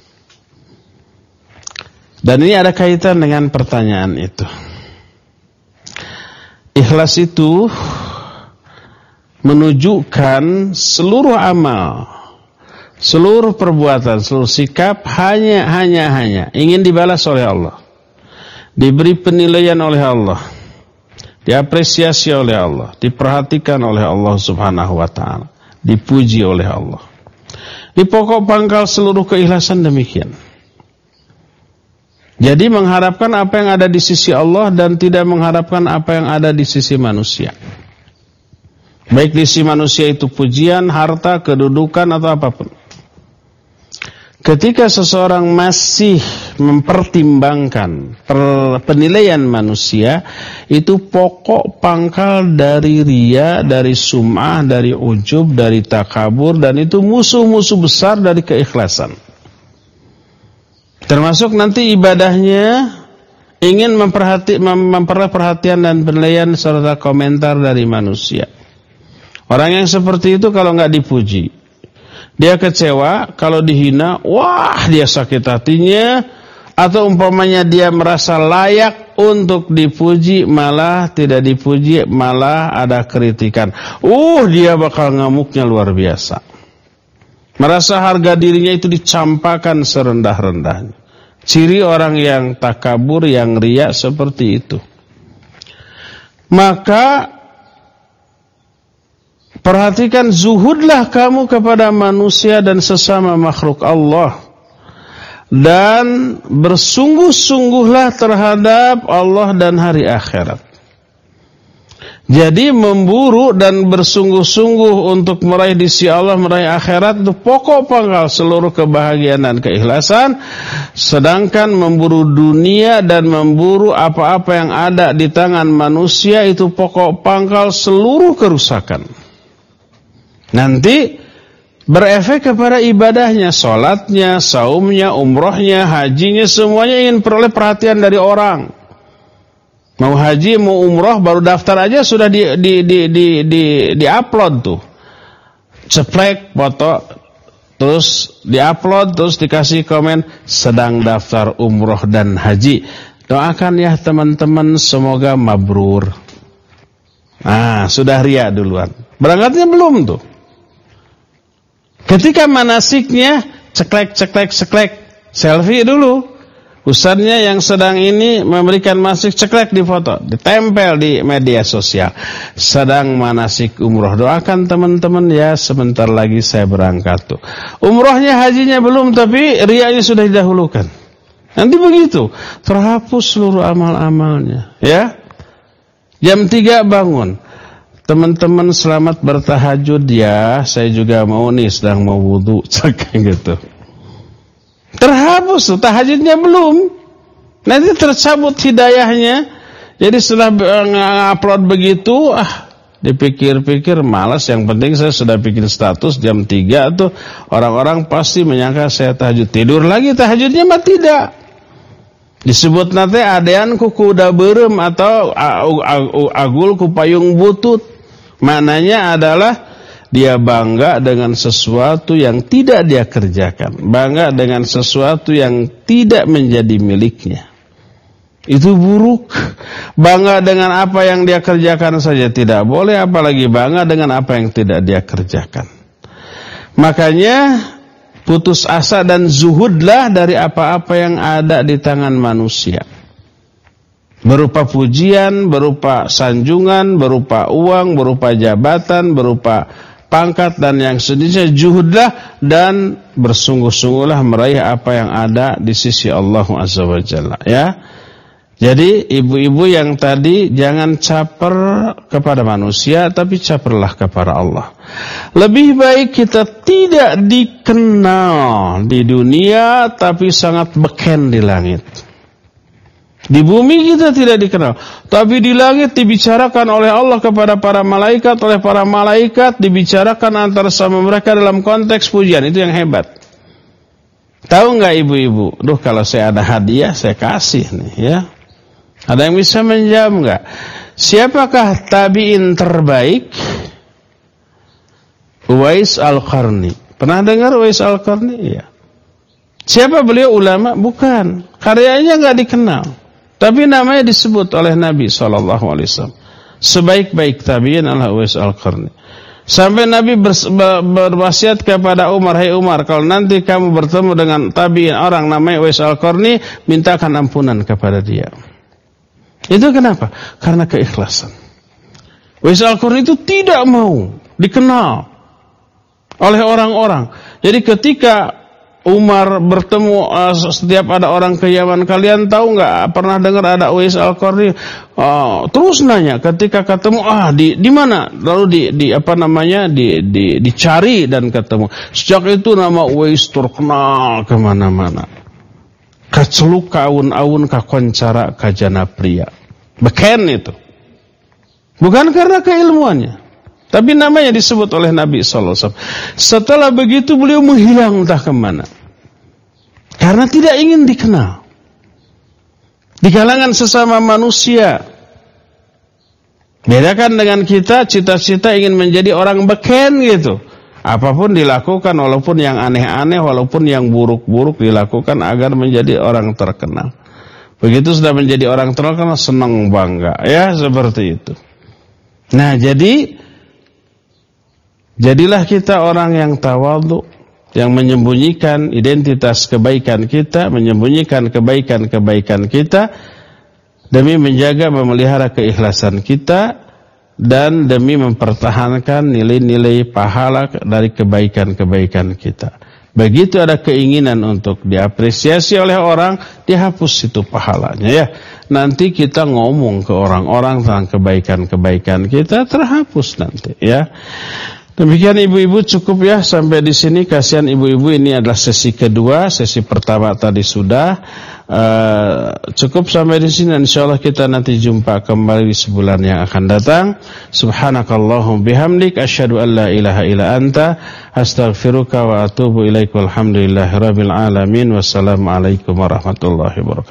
Dan ini ada kaitan dengan pertanyaan itu. Ikhlas itu menunjukkan seluruh amal, seluruh perbuatan, seluruh sikap hanya ingin dibalas oleh Allah, diberi penilaian oleh Allah, diapresiasi oleh Allah, diperhatikan oleh Allah Subhanahu wa taala, dipuji oleh Allah. Di pokok pangkal seluruh keikhlasan demikian. Jadi mengharapkan apa yang ada di sisi Allah dan tidak mengharapkan apa yang ada di sisi manusia. Baik di sisi manusia itu pujian, harta, kedudukan atau apapun. Ketika seseorang masih mempertimbangkan penilaian manusia, itu pokok pangkal dari riya, dari sum'ah, dari ujub, dari takabur, dan itu musuh-musuh besar dari keikhlasan. Termasuk nanti ibadahnya ingin memperoleh perhatian dan penilaian serta komentar dari manusia. Orang yang seperti itu kalau nggak dipuji, dia kecewa. Kalau dihina, wah dia sakit hatinya. Atau umpamanya dia merasa layak untuk dipuji, malah tidak dipuji, malah ada kritikan. Dia bakal ngamuknya luar biasa. Merasa harga dirinya itu dicampakkan serendah-rendahnya. Ciri orang yang takabur, yang riya seperti itu. Maka perhatikan, zuhudlah kamu kepada manusia dan sesama makhluk Allah. Dan bersungguh-sungguhlah terhadap Allah dan hari akhirat. Jadi memburu dan bersungguh-sungguh untuk meraih di sisi Allah, meraih akhirat itu pokok pangkal seluruh kebahagiaan dan keikhlasan. Sedangkan memburu dunia dan memburu apa-apa yang ada di tangan manusia itu pokok pangkal seluruh kerusakan. Nanti berefek kepada ibadahnya, sholatnya, saumnya, umrohnya, hajinya, semuanya ingin peroleh perhatian dari orang. Mau haji, mau umroh, baru daftar aja sudah di-upload tuh. Ceplek foto, terus di-upload, terus dikasih komen, sedang daftar umroh dan haji. Doakan ya teman-teman, semoga mabrur. Sudah riya duluan. Berangkatnya belum tuh. Ketika manasiknya, ceklek, selfie dulu. Ustadznya yang sedang ini memberikan manasik, ceklek di foto, ditempel di media sosial. Sedang manasik umroh. Doakan teman-teman ya, sebentar lagi saya berangkat tuh. Umrohnya, hajinya belum, tapi riyanya sudah didahulukan. Nanti begitu, terhapus seluruh amal-amalnya. Ya, jam 3 bangun. Teman-teman selamat bertahajud ya, saya juga mau nih, sedang mau wudu, cek gitu. Terhapus, tahajudnya belum. Nanti tercabut hidayahnya. Jadi setelah upload begitu, dipikir-pikir malas. Yang penting saya sudah bikin status jam 3 tuh, orang-orang pasti menyangka saya tahajud. Tidur lagi, tahajudnya mah tidak. Disebut nanti adean ku kuda berem atau agul ku payung butut. Maknanya adalah dia bangga dengan sesuatu yang tidak dia kerjakan. Bangga dengan sesuatu yang tidak menjadi miliknya. Itu buruk. Bangga dengan apa yang dia kerjakan saja tidak boleh, apalagi bangga dengan apa yang tidak dia kerjakan. Makanya putus asa dan zuhudlah dari apa-apa yang ada di tangan manusia. Berupa pujian, berupa sanjungan, berupa uang, berupa jabatan, berupa pangkat dan yang sejenisnya, juhudlah dan bersungguh-sungguhlah meraih apa yang ada di sisi Allah Azza wa Jalla, ya. Jadi ibu-ibu yang tadi jangan caper kepada manusia, tapi caperlah kepada Allah. Lebih baik kita tidak dikenal di dunia tapi sangat beken di langit. Di bumi kita tidak dikenal, tapi di langit dibicarakan oleh Allah kepada para malaikat, oleh para malaikat dibicarakan antara sama mereka dalam konteks pujian. Itu yang hebat. Tahu nggak ibu-ibu? Duh, kalau saya ada hadiah saya kasih nih, ya. Ada yang bisa menjawab nggak? Siapakah tabi'in terbaik? Uwais Al-Qarni. Pernah dengar Uwais Al-Qarni? Iya. Siapa beliau? Ulama? Bukan. Karyanya nggak dikenal. Tapi namanya disebut oleh Nabi SAW. Sebaik-baik tabi'in adalah Uwais Al-Qarni. Sampai Nabi berwasiat kepada Umar, hai Umar, kalau nanti kamu bertemu dengan tabi'in orang namanya Uwais Al-Qarni, mintakan ampunan kepada dia. Itu kenapa? Karena keikhlasan. Uwais Al-Qarni itu tidak mau dikenal oleh orang-orang. Jadi ketika Umar bertemu, setiap ada orang ke Yaman, kalian tahu nggak, pernah dengar ada Uwais Al-Qarni? Terus nanya, ketika ketemu, di mana? Lalu dicari dan ketemu. Sejak itu nama Uwais terkenal kemana-mana. Kaceluk kaun-aun kakoncara kajana pria. Beken itu. Bukan karena keilmuannya, tapi namanya disebut oleh Nabi SAW. Setelah begitu beliau menghilang entah kemana. Karena tidak ingin dikenal di kalangan sesama manusia. Bedakan dengan kita, cita-cita ingin menjadi orang beken gitu. Apapun dilakukan, walaupun yang aneh-aneh, walaupun yang buruk-buruk dilakukan agar menjadi orang terkenal. Begitu sudah menjadi orang terkenal, senang bangga, ya, seperti itu. Nah, jadilah kita orang yang tawadhu, yang menyembunyikan identitas kebaikan kita, menyembunyikan kebaikan-kebaikan kita demi menjaga, memelihara keikhlasan kita dan demi mempertahankan nilai-nilai pahala dari kebaikan-kebaikan kita. Begitu ada keinginan untuk diapresiasi oleh orang, dihapus itu pahalanya, ya. Nanti kita ngomong ke orang-orang tentang kebaikan-kebaikan kita, terhapus nanti, ya. Demikian ibu-ibu, cukup ya sampai di sini. Kasihan ibu-ibu, ini adalah sesi kedua. Sesi pertama tadi sudah. Cukup sampai di sini. Insyaallah kita nanti jumpa kembali di sebulan yang akan datang. Subhanakallahum bihamdik, asyhadu an la ilaha illa anta, astaghfiruka wa atubu ilaik. Walhamdulillahirabbil alamin. Wassalamualaikum warahmatullahi wabarakatuh.